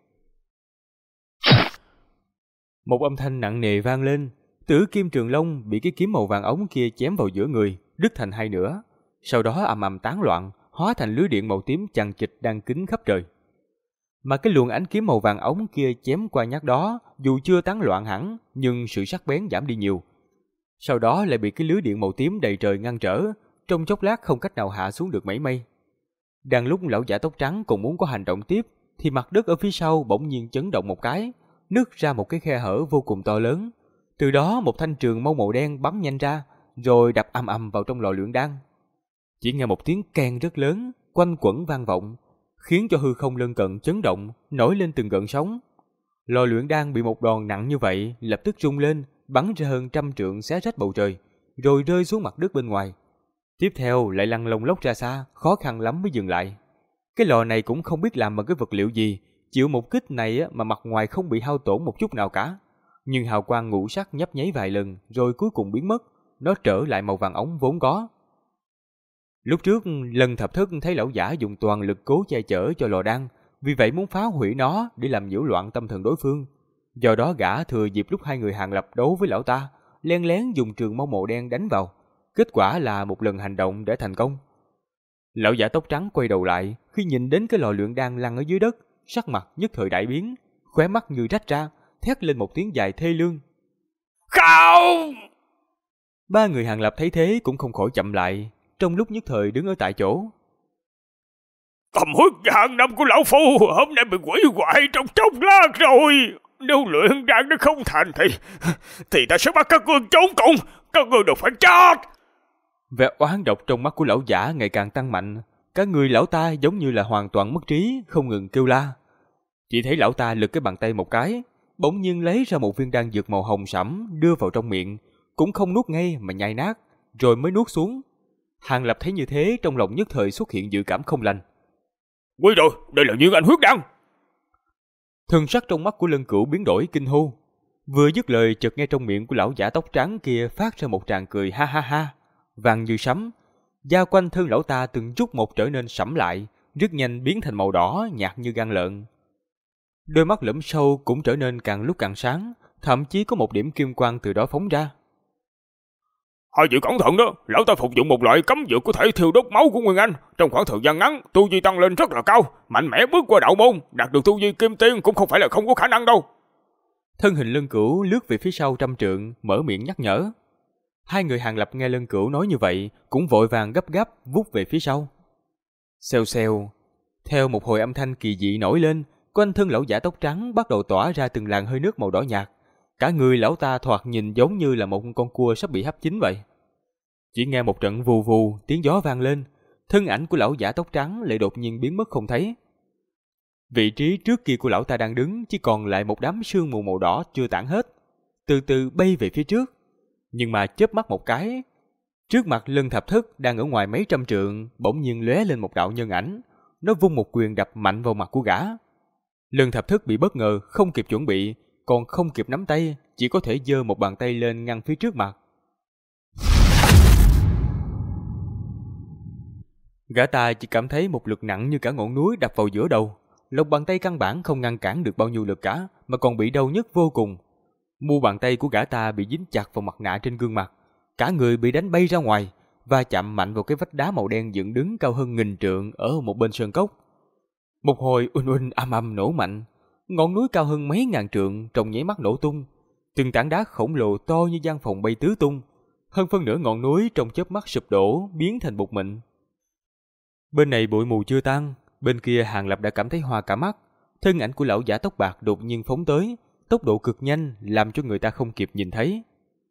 Một âm thanh nặng nề vang lên, tử kim trường long bị cái kiếm màu vàng ống kia chém vào giữa người, đứt thành hai nửa, sau đó ầm ầm tán loạn, hóa thành lưới điện màu tím chằng chịt đang kín khắp trời. Mà cái luồng ánh kiếm màu vàng ống kia chém qua nhát đó, dù chưa tán loạn hẳn, nhưng sự sắc bén giảm đi nhiều. Sau đó lại bị cái lưới điện màu tím đầy trời ngăn trở, trong chốc lát không cách nào hạ xuống được mảy may. Đang lúc lão giả tóc trắng còn muốn có hành động tiếp, thì mặt đất ở phía sau bỗng nhiên chấn động một cái, nứt ra một cái khe hở vô cùng to lớn. Từ đó một thanh trường mâu màu đen bắn nhanh ra, rồi đập ầm ầm vào trong lò luyện đan. Chỉ nghe một tiếng keng rất lớn, quanh quẩn vang vọng, khiến cho hư không lân cận chấn động, nổi lên từng gợn sóng. Lò luyện đan bị một đòn nặng như vậy, lập tức rung lên, bắn ra hơn 100 trượng xé rách bầu trời, rồi rơi xuống mặt đất bên ngoài. Tiếp theo lại lăn lông lốc ra xa, khó khăn lắm mới dừng lại. Cái lò này cũng không biết làm bằng cái vật liệu gì, chịu một kích này mà mặt ngoài không bị hao tổn một chút nào cả. Nhưng hào quang ngũ sắc nhấp nháy vài lần rồi cuối cùng biến mất, nó trở lại màu vàng óng vốn có. Lúc trước, Lân Thập Thất thấy lão giả dùng toàn lực cố che chở cho lò đan, vì vậy muốn phá hủy nó để làm nhiễu loạn tâm thần đối phương. Do đó gã thừa dịp lúc hai người Hàng Lập đấu với lão ta, len lén dùng trường mâu màu đen đánh vào. Kết quả là một lần hành động để thành công. Lão giả tóc trắng quay đầu lại, khi nhìn đến cái lò luyện đan lăn ở dưới đất, sắc mặt nhất thời đại biến, khóe mắt như rách ra, thét lên một tiếng dài thê lương. Không! Ba người Hàng Lập thấy thế cũng không khỏi chậm lại, trong lúc nhất thời đứng ở tại chỗ. Tâm huyết vạn năm của lão phu hôm nay bị hủy hoại trong chốc lát rồi. Nếu luyện đan nó không thành thì ta sẽ bắt các ngươi trốn cùng. Các ngươi đều phải chết. Vẻ oán độc trong mắt của lão giả ngày càng tăng mạnh. Cả người lão ta giống như là hoàn toàn mất trí, không ngừng kêu la. Chỉ thấy lão ta lật cái bàn tay một cái, bỗng nhiên lấy ra một viên đan dược màu hồng sẫm đưa vào trong miệng, cũng không nuốt ngay mà nhai nát, rồi mới nuốt xuống. Hàng Lập thấy như thế, trong lòng nhất thời xuất hiện dự cảm không lành. Nguy rồi, đây là viên anh huyết đan. Thần sắc trong mắt của Lân Cửu biến đổi kinh hô. Vừa dứt lời, chợt nghe trong miệng của lão giả tóc trắng kia phát ra một tràng cười ha ha ha, vang như sấm. Da quanh thân lão ta từng chút một trở nên sẫm lại, rất nhanh biến thành màu đỏ nhạt như gan lợn. Đôi mắt lõm sâu cũng trở nên càng lúc càng sáng, thậm chí có một điểm kim quang từ đó phóng ra. Hai vị cẩn thận đó, lão ta phục dụng một loại cấm dược có thể thiêu đốt máu của Nguyên Anh, trong khoảng thời gian ngắn tu vi tăng lên rất là cao, mạnh mẽ bước qua đạo môn, đạt được tu vi kim tiên cũng không phải là không có khả năng đâu. Thân hình Lân Cửu lướt về phía sau 100 trượng, mở miệng nhắc nhở. Hai người Hàng Lập nghe Lân Cửu nói như vậy, cũng vội vàng gấp gáp vút về phía sau. Xèo xèo, theo một hồi âm thanh kỳ dị nổi lên, quanh thân lão giả tóc trắng bắt đầu tỏa ra từng làn hơi nước màu đỏ nhạt. Cả người lão ta thoạt nhìn giống như là một con cua sắp bị hấp chín vậy. Chỉ nghe một trận vù vù, tiếng gió vang lên, thân ảnh của lão giả tóc trắng lại đột nhiên biến mất không thấy. Vị trí trước kia của lão ta đang đứng chỉ còn lại một đám sương mù màu đỏ chưa tản hết, từ từ bay về phía trước. Nhưng mà chớp mắt một cái, trước mặt Lân Thập Thất đang ở ngoài mấy trăm trượng, bỗng nhiên lóe lên một đạo nhân ảnh, nó vung một quyền đập mạnh vào mặt của gã. Lân Thập Thất bị bất ngờ, không kịp chuẩn bị, còn không kịp nắm tay, chỉ có thể giơ một bàn tay lên ngăn phía trước mặt. Gã ta chỉ cảm thấy một lực nặng như cả ngọn núi đập vào giữa đầu. Lòng bàn tay căn bản không ngăn cản được bao nhiêu lực cả, mà còn bị đau nhức vô cùng. Mu bàn tay của gã ta bị dính chặt vào mặt nạ trên gương mặt, cả người bị đánh bay ra ngoài, và chạm mạnh vào cái vách đá màu đen dựng đứng cao hơn 1000 trượng ở một bên sơn cốc. Một hồi uỳnh uỳnh âm âm nổ mạnh, ngọn núi cao hơn mấy ngàn trượng trong nháy mắt nổ tung, từng tảng đá khổng lồ to như gian phòng bay tứ tung, hơn phân nửa ngọn núi trong chớp mắt sụp đổ biến thành bột mịn. Bên này bụi mù chưa tan, bên kia Hàng Lập đã cảm thấy hoa cả mắt. Thân ảnh của lão giả tóc bạc đột nhiên phóng tới, tốc độ cực nhanh làm cho người ta không kịp nhìn thấy.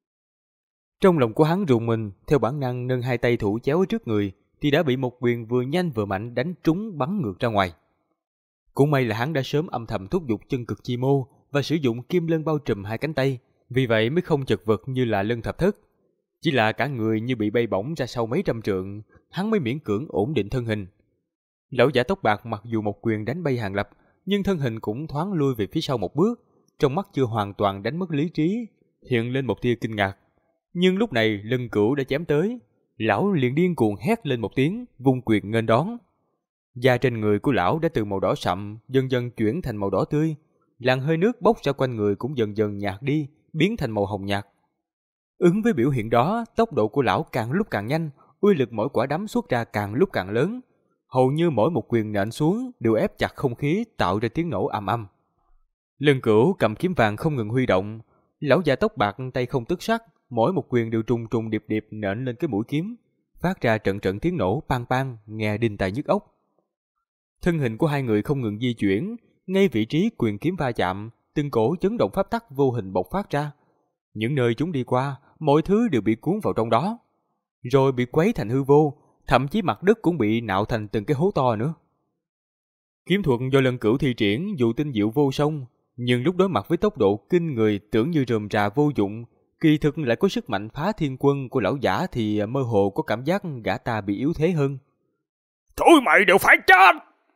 Trong lòng của hắn rùng mình, theo bản năng nâng hai tay thủ chéo ở trước người, thì đã bị một quyền vừa nhanh vừa mạnh đánh trúng bắn ngược ra ngoài. Cũng may là hắn đã sớm âm thầm thúc giục chân cực chi mô và sử dụng kim lân bao trùm hai cánh tay, vì vậy mới không chật vật như là Lân Thập Thất. Chỉ là cả người như bị bay bổng ra sau mấy trăm trượng, hắn mới miễn cưỡng ổn định thân hình. Lão giả tóc bạc mặc dù một quyền đánh bay Hàng Lập, nhưng thân hình cũng thoáng lui về phía sau một bước, trong mắt chưa hoàn toàn đánh mất lý trí, hiện lên một tia kinh ngạc. Nhưng lúc này Lân Cửu đã chém tới, lão liền điên cuồng hét lên một tiếng, vung quyền nghênh đón. Da trên người của lão đã từ màu đỏ sậm dần dần chuyển thành màu đỏ tươi, làn hơi nước bốc ra quanh người cũng dần dần nhạt đi, biến thành màu hồng nhạt. Ứng với biểu hiện đó, tốc độ của lão càng lúc càng nhanh, uy lực mỗi quả đấm xuất ra càng lúc càng lớn, hầu như mỗi một quyền nện xuống đều ép chặt không khí, tạo ra tiếng nổ ầm ầm. Lân Cửu cầm kiếm vàng không ngừng huy động, lão già tóc bạc tay không tức sắc, mỗi một quyền đều trùng trùng điệp điệp nện lên cái mũi kiếm, phát ra trận trận tiếng nổ pang pang, nghe đinh tai nhức óc. Thân hình của hai người không ngừng di chuyển, ngay vị trí quyền kiếm va chạm, từng cổ chấn động pháp tắc vô hình bộc phát ra. Những nơi chúng đi qua, mọi thứ đều bị cuốn vào trong đó, rồi bị quấy thành hư vô, thậm chí mặt đất cũng bị nạo thành từng cái hố to nữa. Kiếm thuật do Lân Cửu thi triển dù tinh diệu vô song, nhưng lúc đối mặt với tốc độ kinh người tưởng như rườm rà vô dụng, kỳ thực lại có sức mạnh phá thiên quân của lão giả thì mơ hồ có cảm giác gã ta bị yếu thế hơn. Tụi mày đều phải chết!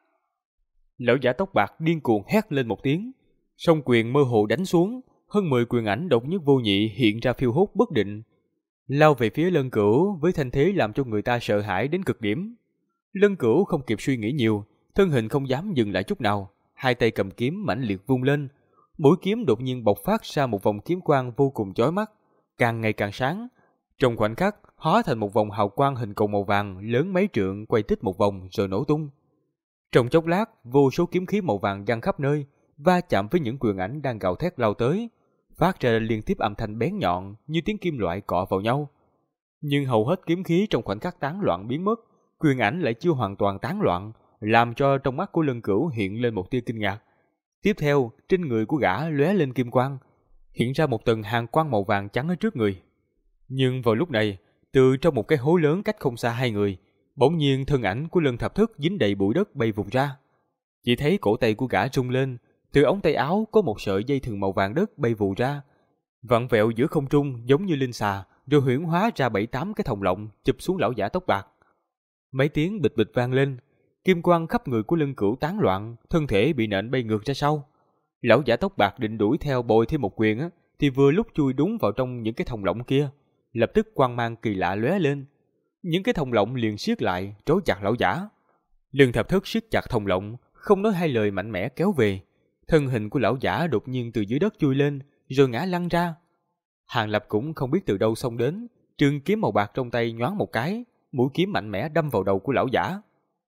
Lão giả tóc bạc điên cuồng hét lên một tiếng, song quyền mơ hồ đánh xuống, hơn 10 quyền ảnh độc nhất vô nhị hiện ra phiêu hốt bất định, lao về phía Lân Cửu với thanh thế làm cho người ta sợ hãi đến cực điểm. Lân Cửu không kịp suy nghĩ nhiều, thân hình không dám dừng lại chút nào, hai tay cầm kiếm mãnh liệt vung lên, mũi kiếm đột nhiên bộc phát ra một vòng kiếm quang vô cùng chói mắt, càng ngày càng sáng. Trong khoảnh khắc, hóa thành một vòng hào quang hình cầu màu vàng lớn mấy trượng quay tích một vòng rồi nổ tung. Trong chốc lát, vô số kiếm khí màu vàng văng khắp nơi, va chạm với những quyền ảnh đang gào thét lao tới, phát ra liên tiếp âm thanh bén nhọn như tiếng kim loại cọ vào nhau. Nhưng hầu hết kiếm khí trong khoảnh khắc tán loạn biến mất, quyền ảnh lại chưa hoàn toàn tán loạn, làm cho trong mắt của Lân Cửu hiện lên một tia kinh ngạc. Tiếp theo, trên người của gã lóe lên kim quang, hiện ra một tầng hàn quang màu vàng trắng ở trước người. Nhưng vào lúc này, từ trong một cái hố lớn cách không xa hai người, bỗng nhiên thân ảnh của Lân Thập Thức dính đầy bụi đất bay vụt ra. Chỉ thấy cổ tay của gã rung lên, từ ống tay áo có một sợi dây thừng màu vàng đất bay vụt ra, vặn vẹo giữa không trung giống như linh xà, rồi huyễn hóa ra 7-8 cái thòng lọng chụp xuống lão giả tóc bạc. Mấy tiếng bịch bịch vang lên, kim quang khắp người của Lân Cửu tán loạn, thân thể bị nện bay ngược ra sau. Lão giả tóc bạc định đuổi theo bồi thêm một quyền thì vừa lúc chui đúng vào trong những cái thòng lọng kia, lập tức quang mang kỳ lạ lóe lên, những cái thòng lọng liền siết lại trói chặt lão giả. Lân Thập Thức siết chặt thòng lọng, không nói hai lời mạnh mẽ kéo về. Thân hình của lão giả đột nhiên từ dưới đất chui lên, rồi ngã lăn ra. Hàng Lập cũng không biết từ đâu xông đến, trường kiếm màu bạc trong tay nhoáng một cái, mũi kiếm mạnh mẽ đâm vào đầu của lão giả.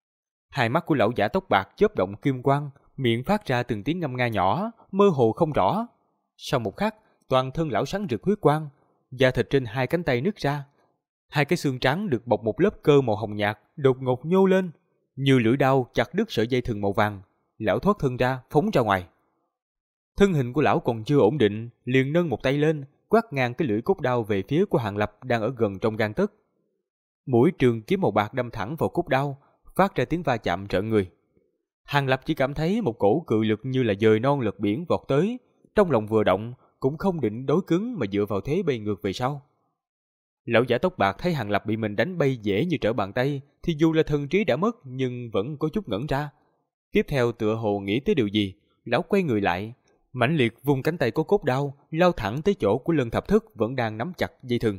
Hai mắt của lão giả tóc bạc chớp động kim quang, miệng phát ra từng tiếng ngâm nga nhỏ, mơ hồ không rõ. Sau một khắc, toàn thân lão sáng rực huyết quang, da thịt trên hai cánh tay nứt ra. Hai cái xương trắng được bọc một lớp cơ màu hồng nhạt, đột ngột nhô lên, như lưỡi đao chặt đứt sợi dây thừng màu vàng. Lão thoát thân ra, phóng ra ngoài. Thân hình của lão còn chưa ổn định, liền nâng một tay lên, quát ngang cái lưỡi cốt đao về phía của Hàng Lập đang ở gần trong gang tấc. Mũi trường kiếm màu bạc đâm thẳng vào cốt đao, phát ra tiếng va chạm rợn người. Hàng Lập chỉ cảm thấy một cổ cự lực như là dời non lật biển vọt tới, trong lòng vừa động, cũng không định đối cứng mà dựa vào thế bay ngược về sau. Lão giả tóc bạc thấy Hàng Lập bị mình đánh bay dễ như trở bàn tay, thì dù là thần trí đã mất nhưng vẫn có chút ngẩn ra. Tiếp theo tựa hồ nghĩ tới điều gì, lão quay người lại, mãnh liệt vung cánh tay có cốt đao, lao thẳng tới chỗ của Lân Thập Thức vẫn đang nắm chặt dây thừng.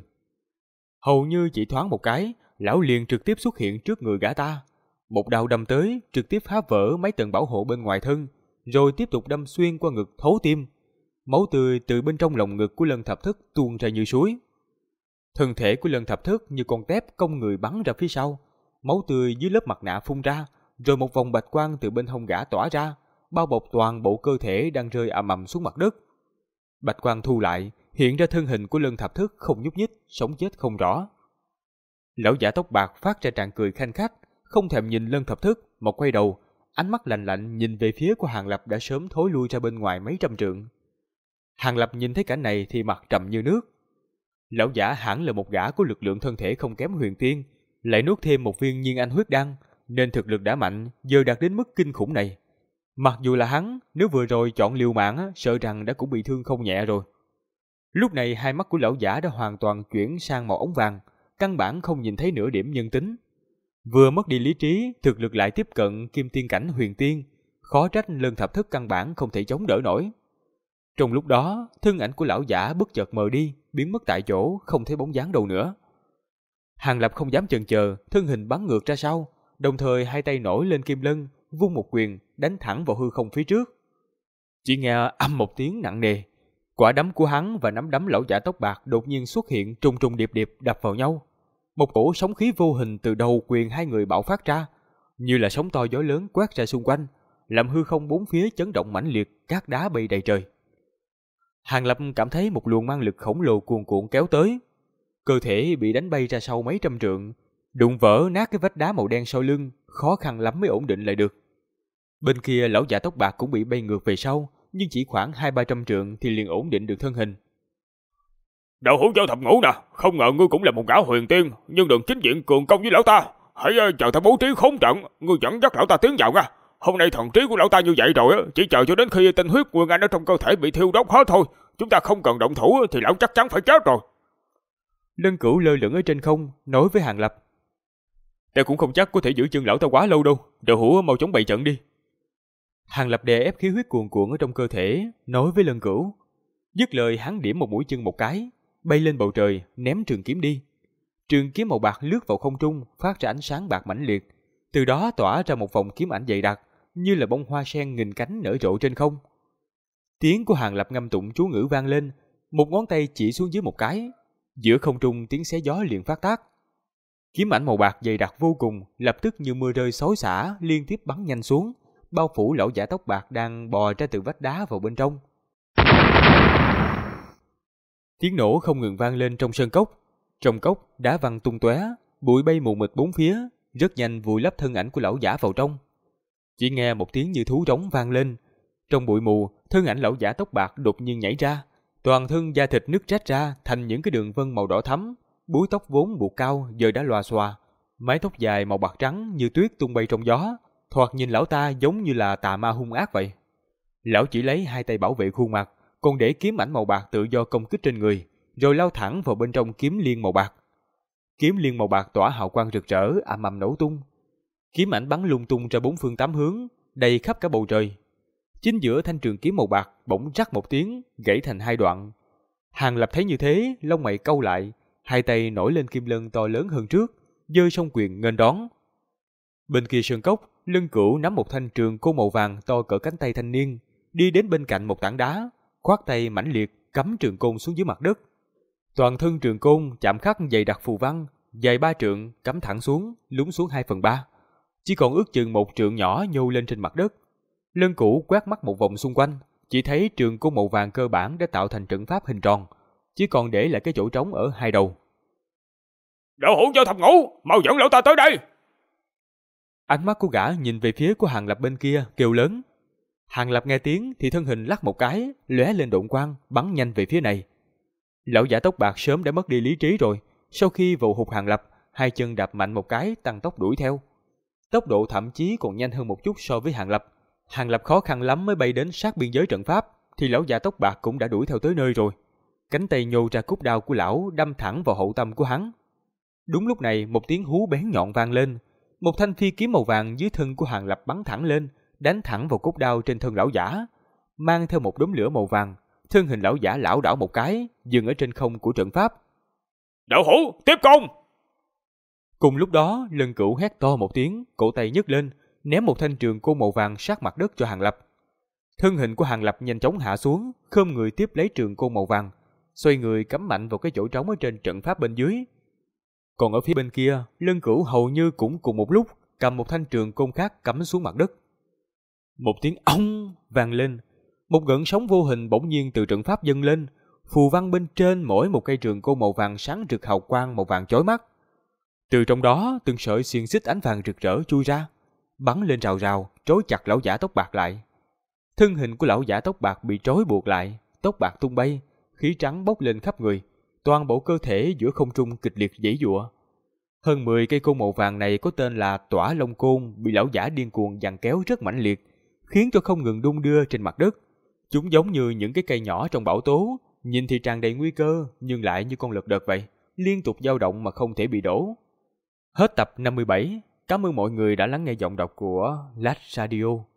Hầu như chỉ thoáng một cái, lão liền trực tiếp xuất hiện trước người gã ta. Một đao đâm tới, trực tiếp phá vỡ mấy tầng bảo hộ bên ngoài thân, rồi tiếp tục đâm xuyên qua ngực thấu tim. Máu tươi từ bên trong lồng ngực của Lân Thập Thức tuôn ra như suối. Thân thể của Lân Thập Thức như con tép cong người bắn ra phía sau, máu tươi dưới lớp mặt nạ phun ra, rồi một vòng bạch quang từ bên hông gã tỏa ra, bao bọc toàn bộ cơ thể đang rơi ầm ầm xuống mặt đất. Bạch quang thu lại, hiện ra thân hình của Lân Thập Thức không nhúc nhích, sống chết không rõ. Lão giả tóc bạc phát ra tràng cười khanh khách, không thèm nhìn Lân Thập Thức mà quay đầu, ánh mắt lạnh lạnh nhìn về phía của Hàng Lập đã sớm thối lui ra bên ngoài mấy trăm trượng. Hàng Lập nhìn thấy cảnh này thì mặt trầm như nước. Lão giả hẳn là một gã có lực lượng thân thể không kém Huyền Tiên, lại nuốt thêm một viên Nhiên Anh huyết đan, nên thực lực đã mạnh, giờ đạt đến mức kinh khủng này. Mặc dù là hắn, nếu vừa rồi chọn liều mạng, sợ rằng đã cũng bị thương không nhẹ rồi. Lúc này hai mắt của lão giả đã hoàn toàn chuyển sang màu ống vàng, căn bản không nhìn thấy nửa điểm nhân tính. Vừa mất đi lý trí, thực lực lại tiếp cận Kim Tiên cảnh Huyền Tiên, khó trách Lân Thập Thức căn bản không thể chống đỡ nổi. Trong lúc đó, thân ảnh của lão giả bất chợt mờ đi, biến mất tại chỗ, không thấy bóng dáng đâu nữa. Hàng Lập không dám chần chờ, thân hình bắn ngược ra sau, đồng thời hai tay nổi lên kim lân, vung một quyền, đánh thẳng vào hư không phía trước. Chỉ nghe ầm một tiếng nặng nề, quả đấm của hắn và nắm đấm lão giả tóc bạc đột nhiên xuất hiện trùng trùng điệp điệp đập vào nhau. Một cổ sóng khí vô hình từ đầu quyền hai người bạo phát ra, như là sóng to gió lớn quét ra xung quanh, làm hư không bốn phía chấn động mãnh liệt, cát đá bay đầy trời. Hàng Lập cảm thấy một luồng mang lực khổng lồ cuồn cuộn kéo tới, cơ thể bị đánh bay ra sau mấy trăm trượng, đụng vỡ nát cái vách đá màu đen sau lưng, khó khăn lắm mới ổn định lại được. Bên kia lão già tóc bạc cũng bị bay ngược về sau, nhưng chỉ khoảng 200-300 trượng thì liền ổn định được thân hình. Đậu hũ Châu Thập Ngũ nè, không ngờ ngươi cũng là một gã huyền tiên, nhưng đừng chính diện cường công với lão ta. Hãy chờ ta bố trí khốn trận, ngươi dẫn dắt lão ta tiến vào nha. Hôm nay thần trí của lão ta như vậy rồi, chỉ chờ cho đến khi tinh huyết nguyên anh ở trong cơ thể bị thiêu đốt hết thôi, chúng ta không cần động thủ thì lão chắc chắn phải chết rồi. Lân Cửu lơ lửng ở trên không, nói với Hàng Lập. Ta cũng không chắc có thể giữ chân lão ta quá lâu đâu, Đậu Hũ mau chóng bày trận đi. Hàng Lập đè ép khí huyết cuồn cuộn ở trong cơ thể, nói với Lân Cửu. Dứt lời hắn điểm một mũi chân một cái, bay lên bầu trời, ném trường kiếm đi. Trường kiếm màu bạc lướt vào không trung, phát ra ánh sáng bạc mãnh liệt, từ đó tỏa ra một vòng kiếm ảnh dày đặc, như là bông hoa sen nghìn cánh nở rộ trên không. Tiếng của Hàng Lập ngâm tụng chú ngữ vang lên, một ngón tay chỉ xuống dưới một cái, giữa không trung tiếng xé gió liền phát tác. Kiếm ảnh màu bạc dày đặc vô cùng, lập tức như mưa rơi xối xả liên tiếp bắn nhanh xuống, bao phủ lão giả tóc bạc đang bò ra từ vách đá vào bên trong. Tiếng nổ không ngừng vang lên trong sơn cốc. Trong cốc đá văng tung tóe, bụi bay mù mịt bốn phía, rất nhanh vùi lấp thân ảnh của lão giả vào trong. Chỉ nghe một tiếng như thú trống vang lên. Trong bụi mù, thân ảnh lão giả tóc bạc đột nhiên nhảy ra, toàn thân da thịt nứt rách ra thành những cái đường vân màu đỏ thắm, búi tóc vốn buộc cao giờ đã lòa xòa, mái tóc dài màu bạc trắng như tuyết tung bay trong gió, thoạt nhìn lão ta giống như là tà ma hung ác vậy. Lão chỉ lấy hai tay bảo vệ khuôn mặt, còn để kiếm ảnh màu bạc tự do công kích trên người, rồi lao thẳng vào bên trong kiếm liên màu bạc. Kiếm liên màu bạc tỏa hào quang rực rỡ, ầm ầm nổ tung. Kiếm ảnh bắn lung tung ra bốn phương tám hướng, đầy khắp cả bầu trời. Chính giữa thanh trường kiếm màu bạc bỗng rắc một tiếng, gãy thành hai đoạn. Hàng Lập thấy như thế, lông mày cau lại, hai tay nổi lên kim lân to lớn hơn trước, giơ song quyền nghênh đón. Bên kia sơn cốc, Lân Cửu nắm một thanh trường côn màu vàng to cỡ cánh tay thanh niên, đi đến bên cạnh một tảng đá, khoát tay mãnh liệt cắm trường côn xuống dưới mặt đất. Toàn thân trường côn chạm khắc dày đặc phù văn, dài 3 trượng cắm thẳng xuống, lún xuống 2/3, chỉ còn ước chừng 1 trượng nhỏ nhô lên trên mặt đất. Lân Cửu quét mắt một vòng xung quanh, chỉ thấy trường côn màu vàng cơ bản đã tạo thành trận pháp hình tròn, chỉ còn để lại cái chỗ trống ở hai đầu. Đậu Hũ cho thập ngũ, mau dẫn lão ta tới đây. Ánh mắt của gã nhìn về phía của Hàng Lập bên kia, kêu lớn. Hàng Lập nghe tiếng thì thân hình lắc một cái, lóe lên độn quang, bắn nhanh về phía này. Lão giả tóc bạc sớm đã mất đi lý trí rồi, sau khi vồ hụt Hàng Lập, hai chân đạp mạnh một cái, tăng tốc đuổi theo. Tốc độ thậm chí còn nhanh hơn một chút so với Hàng Lập. Hàng Lập khó khăn lắm mới bay đến sát biên giới trận pháp, thì lão giả tóc bạc cũng đã đuổi theo tới nơi rồi. Cánh tay nhô ra cúc đao của lão đâm thẳng vào hậu tâm của hắn. Đúng lúc này một tiếng hú bén nhọn vang lên, một thanh phi kiếm màu vàng dưới thân của Hàng Lập bắn thẳng lên, đánh thẳng vào cúc đao trên thân lão giả, mang theo một đốm lửa màu vàng. Thân hình lão giả lảo đảo một cái, dừng ở trên không của trận pháp. Đậu Hũ, tiếp công! Cùng lúc đó, Lân Cửu hét to một tiếng, cổ tay nhấc lên, ném một thanh trường côn màu vàng sát mặt đất cho Hàng Lập. Thân hình của Hàng Lập nhanh chóng hạ xuống, khom người tiếp lấy trường côn màu vàng, xoay người cắm mạnh vào cái chỗ trống ở trên trận pháp bên dưới. Còn ở phía bên kia, Lân Cửu hầu như cũng cùng một lúc cầm một thanh trường côn khác cắm xuống mặt đất. Một tiếng ong vang lên, một gợn sóng vô hình bỗng nhiên từ trận pháp dâng lên, phù văn bên trên mỗi một cây trường côn màu vàng sáng rực hào quang màu vàng chói mắt. Từ trong đó từng sợi xiềng xích ánh vàng rực rỡ chui ra, bắn lên rào rào, trói chặt lão giả tóc bạc lại. Thân hình của lão giả tóc bạc bị trói buộc lại, tóc bạc tung bay, khí trắng bốc lên khắp người, toàn bộ cơ thể giữa không trung kịch liệt giãy giụa. Hơn 10 cây côn màu vàng này có tên là Tỏa Long Côn bị lão giả điên cuồng giằng kéo rất mãnh liệt, khiến cho không ngừng đung đưa trên mặt đất. Chúng giống như những cái cây nhỏ trong bão tố, nhìn thì tràn đầy nguy cơ nhưng lại như con lật đật vậy, liên tục dao động mà không thể bị đổ. Hết tập 57. Cảm ơn mọi người đã lắng nghe giọng đọc của Lách Radio.